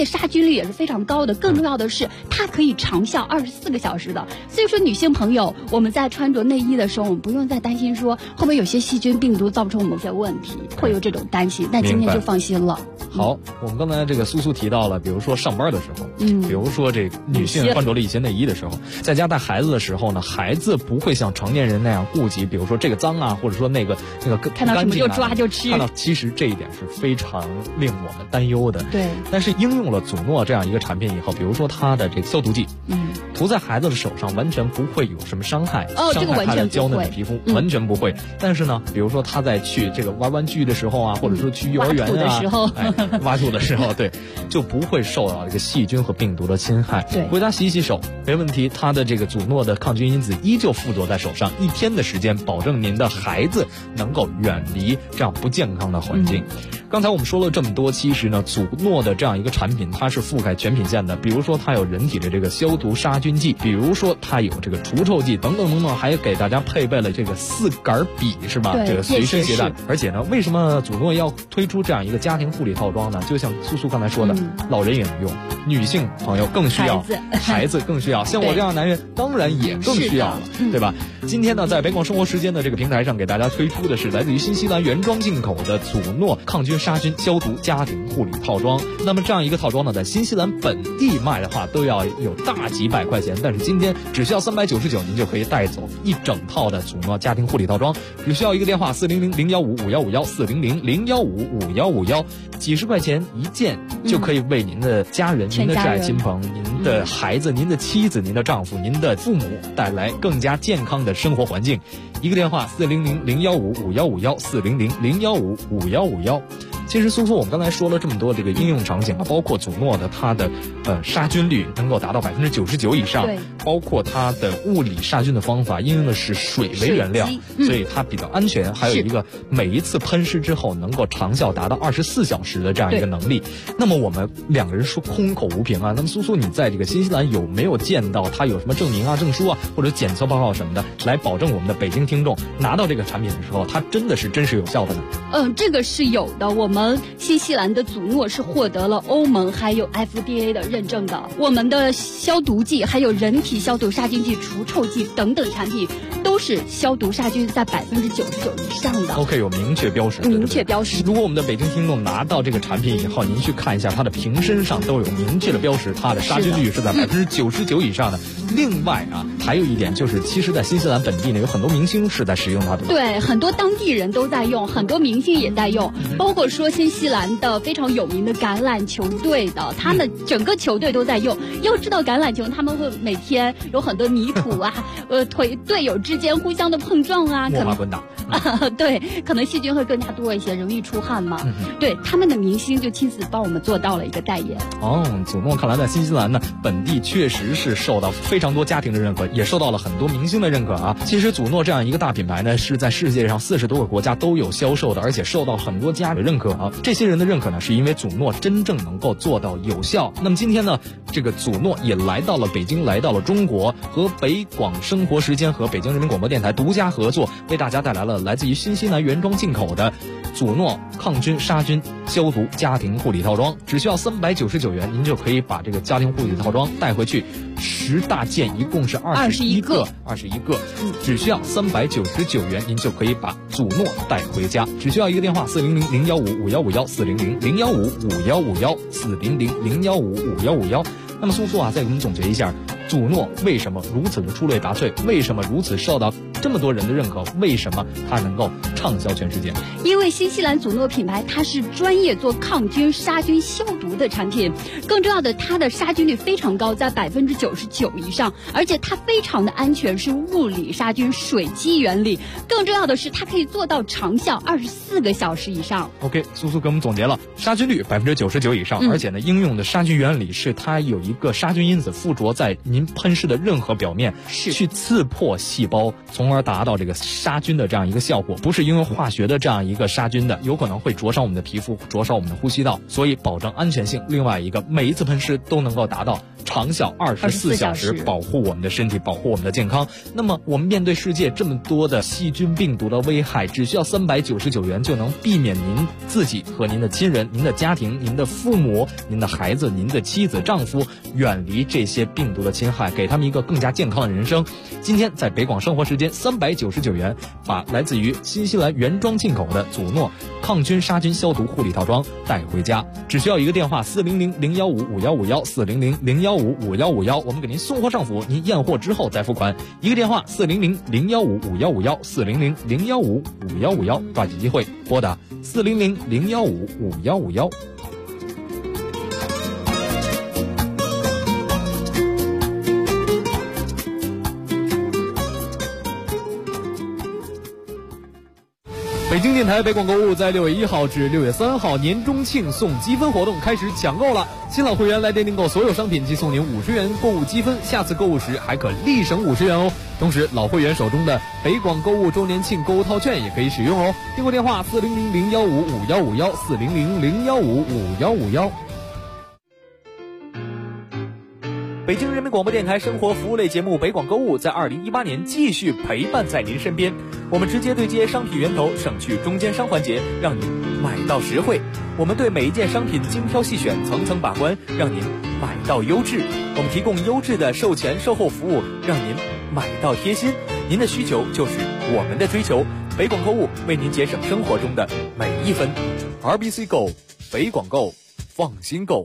且杀菌率也是非常高的。更重要的是，它可以长效24个小时的。所以说，女性朋友，我们在穿着内衣的时候，我们不用再担心说会不会有些细菌、病毒造成某些问题，会有这种担心。但今天就放心了。 好，我们刚才这个苏苏提到了，比如说上班的时候，比如说这女性穿着了一些内衣的时候，在家带孩子的时候呢，孩子不会像成年人那样顾及，比如说这个脏啊，或者说那个看到什么就抓就吃。 看到其实这一点是非常令我们担忧的。 对。 但是应用了祖诺这样一个产品以后，比如说它的这个消毒剂，涂在孩子的手上完全不会有什么伤害， 伤害他的娇嫩的皮肤，完全不会。但是呢，比如说他在去这个玩玩具的时候啊，或者说去幼儿园啊，挖土的时候，对，就不会受到这个细菌和病毒的侵害。 对， 回家洗洗手没问题，它的这个祖诺的抗菌因子依旧附着在手上，1天的时间，保证您的孩子能够远离这样不健康的环境。刚才我们说了这么多，其实呢，祖诺的这样一个产品，它是覆盖全品线的。比如说，它有人体的这个消毒杀菌剂，比如说它有这个除臭剂，等等等等，还给大家配备了这个4杆笔，是吧？这个随身携带。而且呢，为什么祖诺要推出这样一个家庭护理套装呢？就像苏苏刚才说的，老人也能用，女性朋友更需要，孩子更需要，像我这样的男人当然也更需要了，对吧？今天呢，在北广生活时间的这个平台上，给大家推出的是来自于新西兰原装进口的祖诺抗菌杀菌消毒家庭护理套装。那么这样一个套装呢，在新西兰本地卖的话都要有大几百块钱，但是今天只需要399，您就可以带走一整套的祖诺家庭护理套装。只需要一个电话400-015-5151，400-015-5151，几十块钱一件就可以为您的家人、您的挚爱亲朋、您的孩子、您的妻子、您的丈夫、您的父母带来更加健康的生活环境。一个电话400-015-5151，400-015-5151。其实苏苏，我们刚才说了这么多这个应用场景啊，包括祖诺的它的杀菌率能够达到99%以上，包括它的物理杀菌的方法应用的是水为原料，所以它比较安全。还有一个每一次喷湿之后能够长效达到24小时的这样一个能力。那么我们2个人说空口无凭啊，那么苏苏，你在这个新西兰有没有见到它有什么证明啊、证书啊或者检测报告什么的，来保证我们的北京听众拿到这个产品的时候，它真的是真实有效的呢？ 这个是有的。我们新西兰的祖诺是获得了欧盟还有 FDA 的认证的。我们的消毒剂还有人体消毒杀菌剂、除臭剂等等产品都是消毒杀菌在99%以上的。 OK， 有明确标识。 明确标识。 如果我们的北京听众拿到这个产品以后，您去看一下它的瓶身上都有明确的标识，它的杀菌率是在99%以上的。另外啊，还有一点就是，其实在新西兰本地呢，有很多明星是在使用它的。 对，很多当地人都在用，很多明星也在用，包括说新西兰的非常有名的橄榄球队的，他们整个球队都在用。要知道橄榄球他们会每天有很多泥土啊，队友之间互相的碰撞啊， 摸爬滚打。 对，可能细菌会更加多一些，容易出汗嘛。对，他们的明星就亲自帮我们做到了一个代言。 祖诺看来在新西兰呢本地确实是受到非常多家庭的认可，也受到了很多明星的认可啊。其实祖诺这样一个大品牌呢，是在世界上40多个国家都有销售的，而且受到很多家的认可啊。这些人的认可呢，是因为祖诺真正能够做到有效。那么今天呢，这个祖诺也来到了北京，来到了中国，和北广生活时间和北京人民广播电台独家合作，为大家带来了来自于新西兰原装进口的祖诺抗菌杀菌消毒家庭护理套装。只需要399元，您就可以把这个家庭护理套装带回去，10大件，一共是21个，只需要399元，您就可以把祖诺带回家。只需要一个电话400-015-5151，400-015-5151，400-015-5151。那么苏苏啊，再给我们总结一下，祖诺为什么如此的出类拔萃，为什么如此受到这么多人的认可，为什么它能够畅销全世界？ 因为新西兰祖诺品牌它是专业做抗菌杀菌消毒的产品，更重要的，它的杀菌率非常高，在99%以上，而且它非常的安全，是物理杀菌水基原理。更重要的是，它可以做到长效24个小时以上。 OK， 苏苏给我们总结了杀菌率99%以上，而且呢，应用的杀菌原理是它有一个杀菌因子附着在您喷湿的任何表面，去刺破细胞，从从而达到这个杀菌的这样一个效果，不是因为化学的这样一个杀菌的，有可能会灼伤我们的皮肤，灼伤我们的呼吸道，所以保证安全性。另外一个，每一次喷湿都能够达到长效24小时，保护我们的身体，保护我们的健康。那么我们面对世界这么多的细菌病毒的危害，只需要399元就能避免您自己和您的亲人、您的家庭、您的父母、您的孩子、您的妻子、丈夫远离这些病毒的侵害，给他们一个更加健康的人生。今天在北广生活时间399元，把来自于新西兰原装进口的祖诺抗菌杀菌消毒护理套装带回家，只需要一个电话400-015-5151，400-015-5151，我们给您送货上府，您验货之后再付款。一个电话400-015-5151，400-015-5151，抓紧机会拨打400-015-5151。 北京电台北广购物在6月1号至6月3号年中庆送积分活动开始抢购了，新老会员来电订购所有商品即送您50元购物积分，下次购物时还可立省50元哦。同时老会员手中的北广购物周年庆购物套券也可以使用哦。订购电话400-015-5151，400-015-5151。北京人民广播电台生活服务类节目北广购物在2018年继续陪伴在您身边，我们直接对接商品源头，省去中间商环节，让您买到实惠。我们对每一件商品精挑细选，层层把关，让您买到优质。我们提供优质的售前售后服务，让您买到贴心。您的需求就是我们的追求，北广购物为您节省生活中的每一分。RBC 购，北广购，放心购。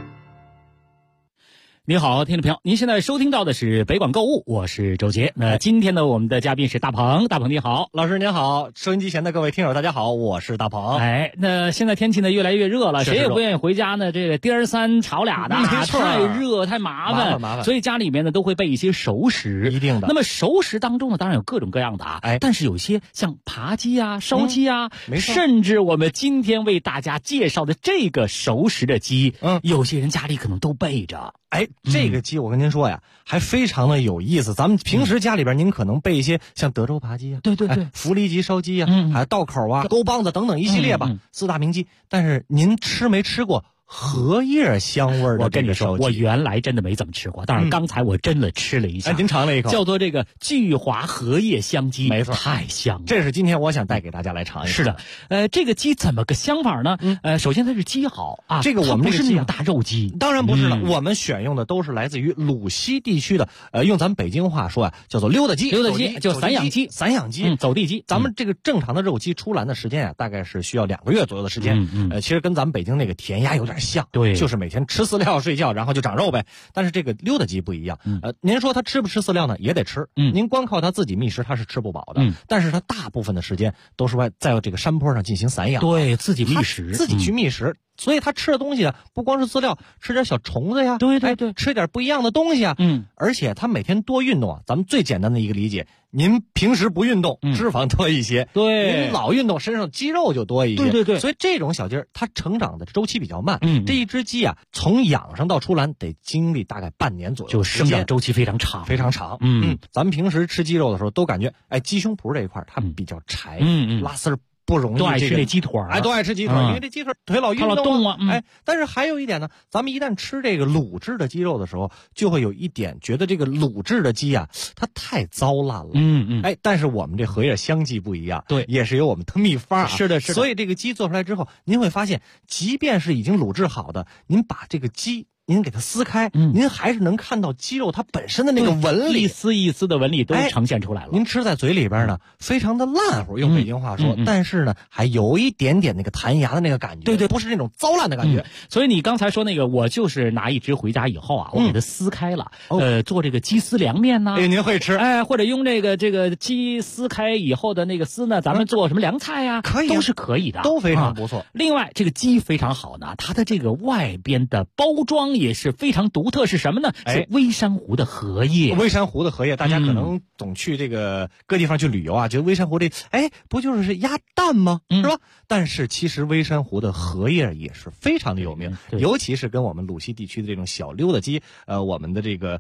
你好，听众朋友，您现在收听到的是北广购物，我是周杰。那今天呢，我们的嘉宾是大鹏，大鹏你好。 老师您好，收音机前的各位听友大家好，我是大鹏。 那现在天气呢越来越热了，谁也不愿意回家呢，这个颠儿三吵俩的， 没错， 太热太麻烦，所以家里面呢都会备一些熟食， 一定的。 那么熟食当中呢，当然有各种各样的但是有些像扒鸡啊、烧鸡啊，甚至我们今天为大家介绍的这个熟食的鸡，有些人家里可能都备着。 这个鸡我跟您说呀，还非常的有意思。咱们平时家里边您可能备一些像德州扒鸡啊， 对， 福利鸡烧鸡啊，还有道口啊、勾帮子等等一系列吧，四大名鸡。但是您吃没吃过荷叶香味的这个烧鸡？ 我原来真的没怎么吃过，但是刚才我真的吃了一下。 您尝了一口， 叫做这个聚华荷叶香鸡， 没错， 太香了。 这是今天我想带给大家来尝一尝。 是的，这个鸡怎么个香法呢？首先它是鸡好啊， 这个我们不是那种大肉鸡， 当然不是了。我们选用的都是来自于鲁西地区的，用咱们北京话说啊，叫做溜达鸡， 就散养鸡，走地鸡。 咱们这个正常的肉鸡出栏的时间啊，大概是需要2个月左右的时间。其实跟咱们北京那个填鸭有点像， 对， 就是每天吃饲料睡觉，然后就长肉呗。但是这个溜达鸡不一样，您说它吃不吃饲料呢？也得吃。您光靠它自己觅食，它是吃不饱的。但是它大部分的时间都是在这个山坡上进行散养， 对自己觅食， 自己去觅食。所以它吃的东西啊，不光是饲料，吃点小虫子呀， 对， 吃点不一样的东西啊。而且它每天多运动啊，咱们最简单的一个理解，您平时不运动，脂肪多一些； 对， 您老运动，身上肌肉就多一些。 对。 所以这种小鸡儿，它成长的周期比较慢。这一只鸡啊，从养上到出栏得经历大概半年左右， 就生长周期非常长， 非常长。咱们平时吃鸡肉的时候，都感觉鸡胸脯这一块它比较柴，拉丝儿。不容易， 都爱吃这鸡腿儿， 都爱吃鸡腿儿，因为这鸡腿腿老运动啊。但是还有一点呢，咱们一旦吃这个卤制的鸡肉的时候，就会有一点觉得这个卤制的鸡啊，它太糟烂了。但是我们这荷叶香鸡不一样， 对， 也是有我们的秘方。 是的。 所以这个鸡做出来之后，您会发现，即便是已经卤制好的，您把这个鸡。您给它撕开，您还是能看到鸡肉它本身的那个纹理， 一丝一丝的纹理都呈现出来了。 您吃在嘴里边呢，非常的烂乎，用北京话说，但是呢，还有一点点那个弹牙的那个感觉， 对， 不是那种糟烂的感觉。 所以你刚才说那个，我就是拿一只回家以后啊，我给它撕开了，做这个鸡丝凉面呢。 您会吃？ 或者用这个鸡撕开以后的那个丝呢，咱们做什么凉菜呀？ 可以， 都是可以的， 都非常不错。 另外，这个鸡非常好呢，它的这个外边的包装也是非常独特，是什么呢？是微珊瑚的荷叶。 微珊瑚的荷叶，大家可能总去这个各地方去旅游啊，觉得微珊瑚这，不就是鸭蛋吗？是吧？但是其实微珊瑚的荷叶也是非常的有名，尤其是跟我们鲁西地区的这种小溜达鸡，我们的这个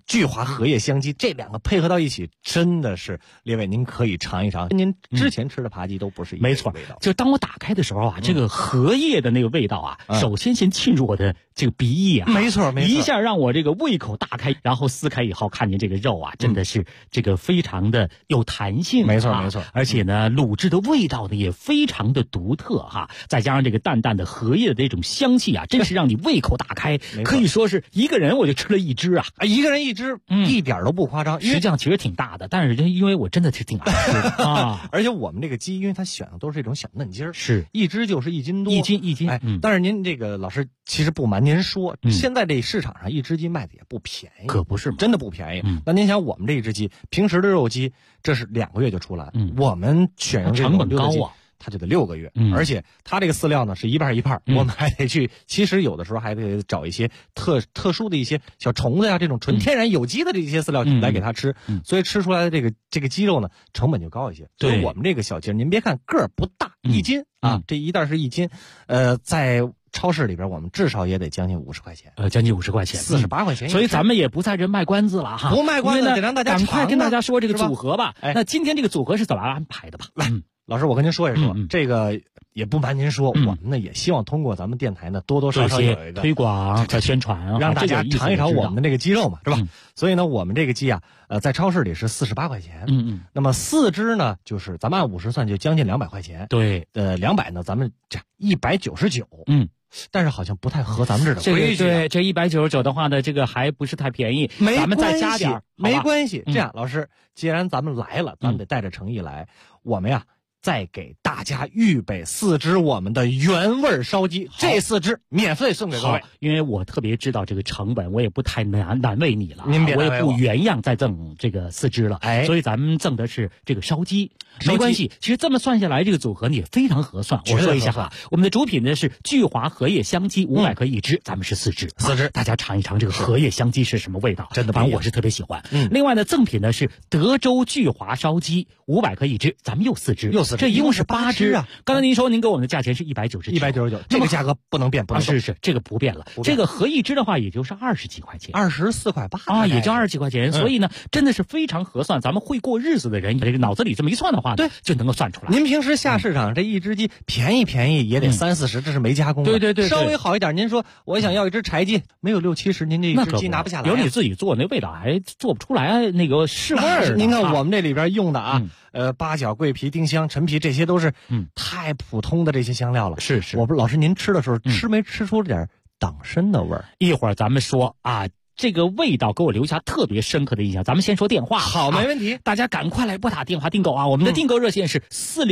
聚华荷叶香鸡这两个配合到一起，真的是列位您可以尝一尝。跟您之前吃的扒鸡都不是一个味道。 没错，就当我打开的时候啊，这个荷叶的那个味道啊，首先进入我的这个鼻翼啊， 没错， 一下让我这个胃口大开，然后撕开以后看见这个肉啊，真的是这个非常的有弹性， 没错， 而且呢，卤制的味道呢也非常的独特哈，再加上这个淡淡的荷叶的这种香气啊，真是让你胃口大开，可以说是一个人我就吃了一只啊， 一个人一只，一点都不夸张。 实际上其实挺大的，但是因为我真的是挺爱吃的啊， 而且我们这个鸡，因为它选的都是这种小嫩鸡儿， 是一只就是1斤多 ，1斤。 但是您这个老师其实不瞒您说，现在这市场上一只鸡卖的也不便宜， 可不是吗？ 真的不便宜。那您想，我们这一只鸡，平时的肉鸡，这是2个月就出来，我们选用成本高啊。 它就得6个月，而且它这个饲料呢是一半一半，我们还得去，其实有的时候还得找一些特殊的一些小虫子呀，这种纯天然有机的这些饲料来给它吃，所以吃出来的这个鸡肉呢成本就高一些。所以我们这个小鸡，您别看个儿不大，1斤啊，这一袋是1斤，在超市里边我们至少也得将近50块钱， 将近50块钱 ，48块钱。 所以咱们也不在这卖关子了哈， 不卖关子，得让大家赶快跟大家说这个组合吧。那今天这个组合是怎么安排的吧？ 来。老师，我跟您说一说，这个也不瞒您说，我们呢也希望通过咱们电台呢多多少少有一个推广和宣传， 让大家尝一尝我们的那个鸡肉嘛，是吧？所以呢，我们这个鸡啊，在超市里是48块钱，那么4只呢，就是咱们按50算，就将近200块钱。 对 ，200呢，咱们这199，但是好像不太合咱们这的规矩。 对，这199的话呢，这个还不是太便宜，咱们再加点， 没关系。这样，老师，既然咱们来了，咱们得带着诚意来，我们呀。再给大家预备4只我们的原味烧鸡，这4只免费送给各位。 因为我特别知道这个成本，我也不太难为你了， 您别我也不原样再赠这个4只了，所以咱们赠的是这个烧鸡，没关系。其实这么算下来，这个组合呢也非常合算。我说一下哈，我们的主品呢是聚华荷叶香鸡500克1只，咱们是4只，大家尝一尝这个荷叶香鸡是什么味道， 真的， 反正我是特别喜欢。另外呢，赠品呢是德州聚华烧鸡500克1只，咱们又4只。这一共是8只啊！刚才您说您给我们的价钱是199， 这个价格不能变，不能动。 是这个不变了。这个合一只的话，也就是20几块钱 ，24块8 啊，也就20几块钱。所以呢，真的是非常合算。咱们会过日子的人，这个脑子里这么一算的话， 对， 就能够算出来。 您平时下市场这一只鸡便宜也得30-40，这是没加工的。 对， 稍微好一点，您说我想要一只柴鸡，没有60-70，您这一只鸡拿不下来。 有你自己做，那味道还做不出来那个是味儿。 您看我们这里边用的啊。八角、桂皮、丁香、陈皮，这些都是太普通的这些香料了。 是， 我不老师您吃的时候吃没吃出点党参的味儿？ 一会儿咱们说啊。这个味道给我留下特别深刻的印象。咱们先说电话， 好，没问题。 大家赶快来拨打电话订购啊！我们的订购热线是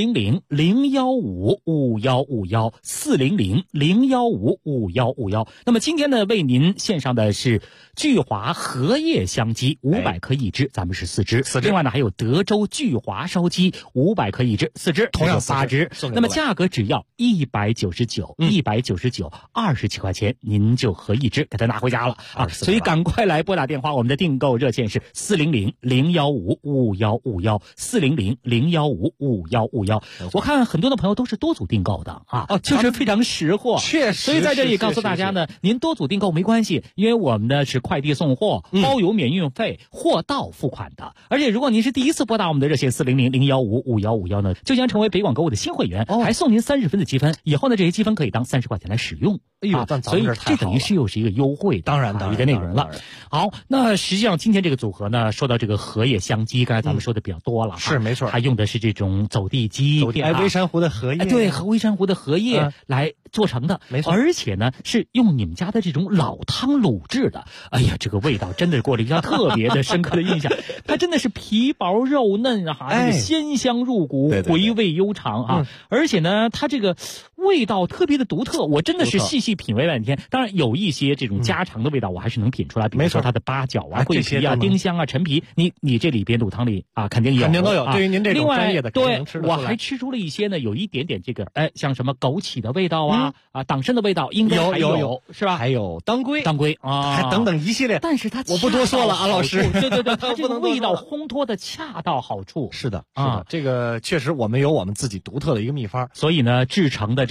400-015-5151，400-015-5151。那么今天呢，为您献上的是聚华荷叶香鸡500克1只，咱们是4只。另外呢，还有德州聚华烧鸡500克1只，4只， 同样 8只。那么价格只要199，199，20几块钱，您就合1只给它拿回家了啊！所以赶快来拨打电话，我们的订购热线是400-015-5151，400-015-5151。我看很多的朋友都是多组订购的啊，就是非常识货， 确实。 所以在这里告诉大家呢，您多组订购没关系，因为我们呢是快递送货，包邮免运费，货到付款的。而且如果您是第一次拨打我们的热线400-015-5151呢，就将成为北广购物的新会员，还送您30分的积分，以后呢这些积分可以当30块钱来使用。 哎呦， 所以这等于是又是一个优惠的， 当然一个内容了。好，那实际上今天这个组合呢，说到这个荷叶香鸡，刚才咱们说的比较多了， 是没错， 它用的是这种走地鸡， 微山湖的荷叶， 对，微山湖的荷叶来做成的， 没错， 而且呢是用你们家的这种老汤卤制的。哎呀，这个味道真的是给我留下特别的深刻的印象。它真的是皮薄肉嫩啊，这个鲜香入骨，回味悠长啊。而且呢，它这个味道特别的独特，我真的是细细品味半天。当然有一些这种家常的味道，我还是能品出来，比如说它的八角啊、桂皮啊、丁香啊、陈皮，你这里边卤汤里啊肯定有， 肯定都有。对于您这种专业的， 对，我还吃出了一些呢，有一点点这个像什么枸杞的味道啊，党参的味道，应该还有是吧？ 还有当归啊， 还等等一系列。 但是它我不多说了啊，老师。 对，它这个味道烘托的恰到好处。 是的，这个确实我们有我们自己独特的一个秘方， 所以呢，制成的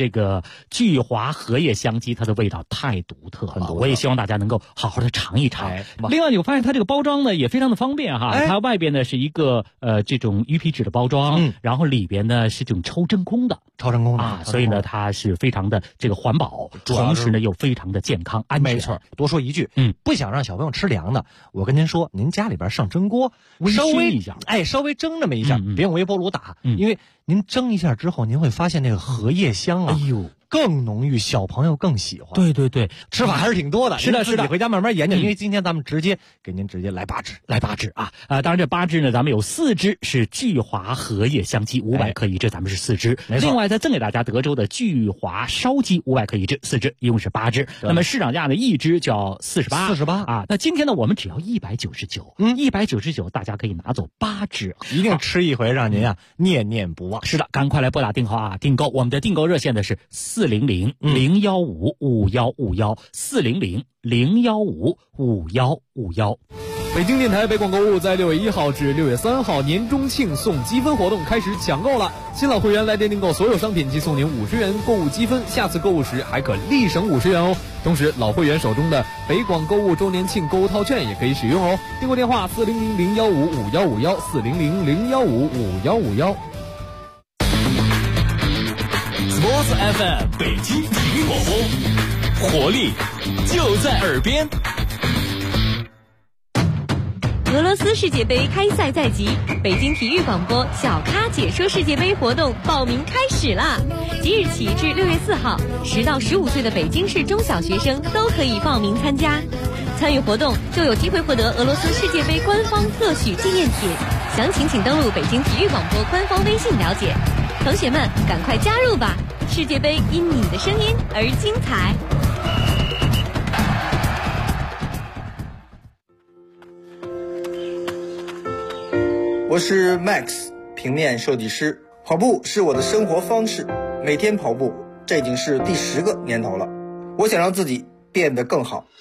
这个聚华荷叶香鸡，它的味道太独特了，我也希望大家能够好好的尝一尝。另外我发现它这个包装呢也非常的方便哈，它外边呢是一个这种鱼皮纸的包装，然后里边呢是这种超真空的啊，所以呢它是非常的这个环保，同时呢又非常的健康安全。 没错，多说一句，不想让小朋友吃凉的，我跟您说，您家里边上蒸锅，稍微一下，稍微蒸那么一下，别用微波炉打，因为您蒸一下之后，您会发现那个荷叶香啊，更浓郁，小朋友更喜欢。 对对对， 吃法还是挺多的。 是的，是的， 你回家慢慢研究。因为今天咱们给您来8只啊！当然这8只呢，咱们有4只是聚华荷叶香鸡500克一只，咱们是4只。另外再赠给大家德州的聚华烧鸡500克一只，4只，一共是8只。那么市场价呢，一只就要48啊。那今天呢，我们只要199，199，大家可以拿走8只， 一定吃一回，让您啊念念不忘。 是的，赶快来拨打订号啊，订购。我们的订购热线呢是400-015-5151，400-015-5151。 北京电台北广购物在6月1号至6月3号年中庆送积分活动开始抢购了，新老会员来电订购所有商品即送您50元购物积分，下次购物时还可立省50元哦。同时老会员手中的北广购物周年庆购物套券也可以使用哦。订购电话400-015-5151，400-015-5151。 Sports FM 北京体育广播，活力就在耳边。 俄罗斯世界杯开赛在即，北京体育广播小咖解说世界杯活动报名开始啦！即日起至6月4号，10到15岁的北京市中小学生都可以报名参加。参与活动就有机会获得俄罗斯世界杯官方特许纪念品，详情请登录北京体育广播官方微信了解。同学们，赶快加入吧！世界杯因你的声音而精彩。 我是 Max， 平面设计师。跑步是我的生活方式，每天跑步，这已经是第10个年头了。我想让自己变得更好。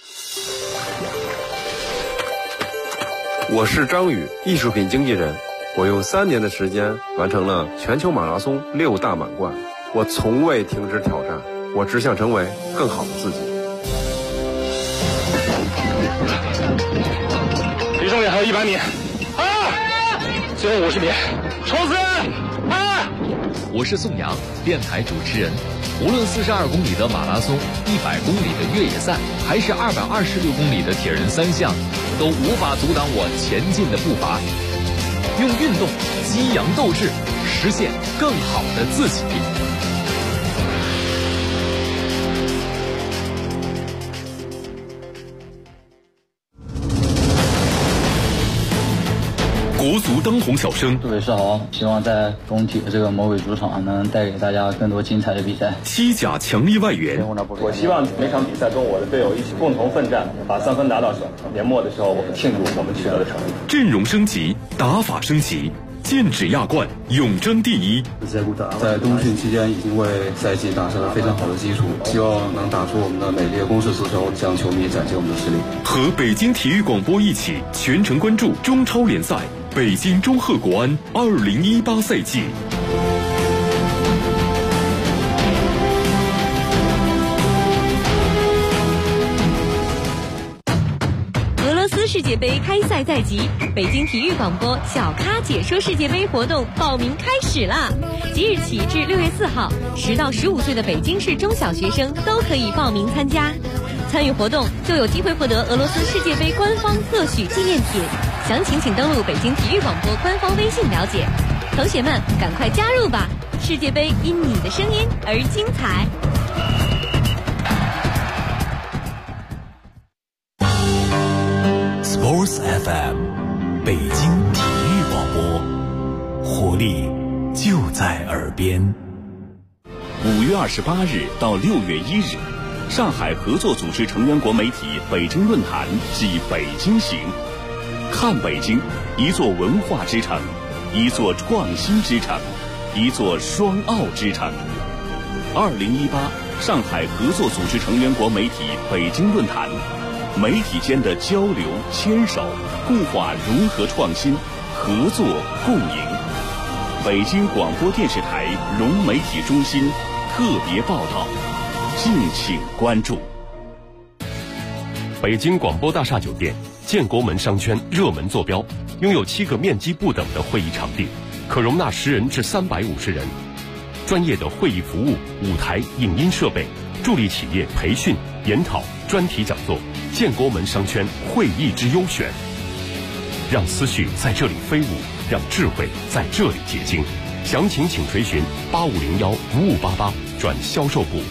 我是张宇，艺术品经纪人。我用3年的时间完成了全球马拉松6大满贯。我从未停止挑战，我只想成为更好的自己。 离终点还有100米，最后50米，冲刺！ 我是宋阳，电台主持人。无论42公里的马拉松、100公里的越野赛，还是226公里的铁人3项，都无法阻挡我前进的步伐。用运动激扬斗志，实现更好的自己。 国足当红小生， 杜伟是豪，希望在工体的这个魔鬼主场能带给大家更多精彩的比赛。 西甲强力外援， 我希望每场比赛跟我的队友一起共同奋战，把3分拿到手。年末的时候，我们庆祝我们取得的成绩。 阵容升级，打法升级，剑指亚冠，永争第一。 在冬训期间已经为赛季打下了非常好的基础，希望能打出我们的美丽的攻势足球，向球迷展现我们的实力。 和北京体育广播一起全程关注中超联赛北京中赫国安2018赛季。 俄罗斯世界杯开赛在即，北京体育广播小咖解说世界杯活动报名开始啦！即日起至6月4号，10到15岁的北京市中小学生都可以报名参加。参与活动就有机会获得俄罗斯世界杯官方特许纪念品，详情请登录北京体育广播官方微信了解。同学们，赶快加入吧！世界杯因你的声音而精彩。 Sports FM 北京体育广播，活力就在耳边。5月28日到6月1日，上海合作组织成员国媒体北京论坛暨北京行。看北京，一座文化之城，一座创新之城，一座双奥之城。2018上海合作组织成员国媒体北京论坛，媒体间的交流牵手，固化融合创新，合作共赢。北京广播电视台融媒体中心特别报道，敬请关注。 北京广播大厦酒店建国门商圈热门坐标，拥有7个面积不等的会议场地，可容纳10人至350人。专业的会议服务、舞台、影音设备，助力企业培训、研讨、专题讲座。建国门商圈会议之优选，让思绪在这里飞舞，让智慧在这里结晶。详情请垂询8501-5588转销售部。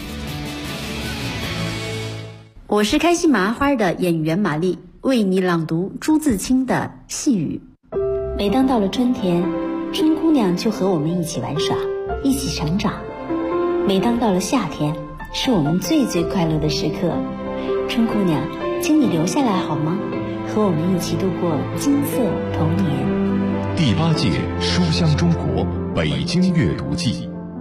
我是开心麻花的演员玛丽，为你朗读朱自清的《细雨》。 每当到了春天，春姑娘就和我们一起玩耍，一起成长。每当到了夏天，是我们最快乐的时刻。春姑娘，请你留下来好吗？和我们一起度过金色童年。 第8届书香中国北京阅读季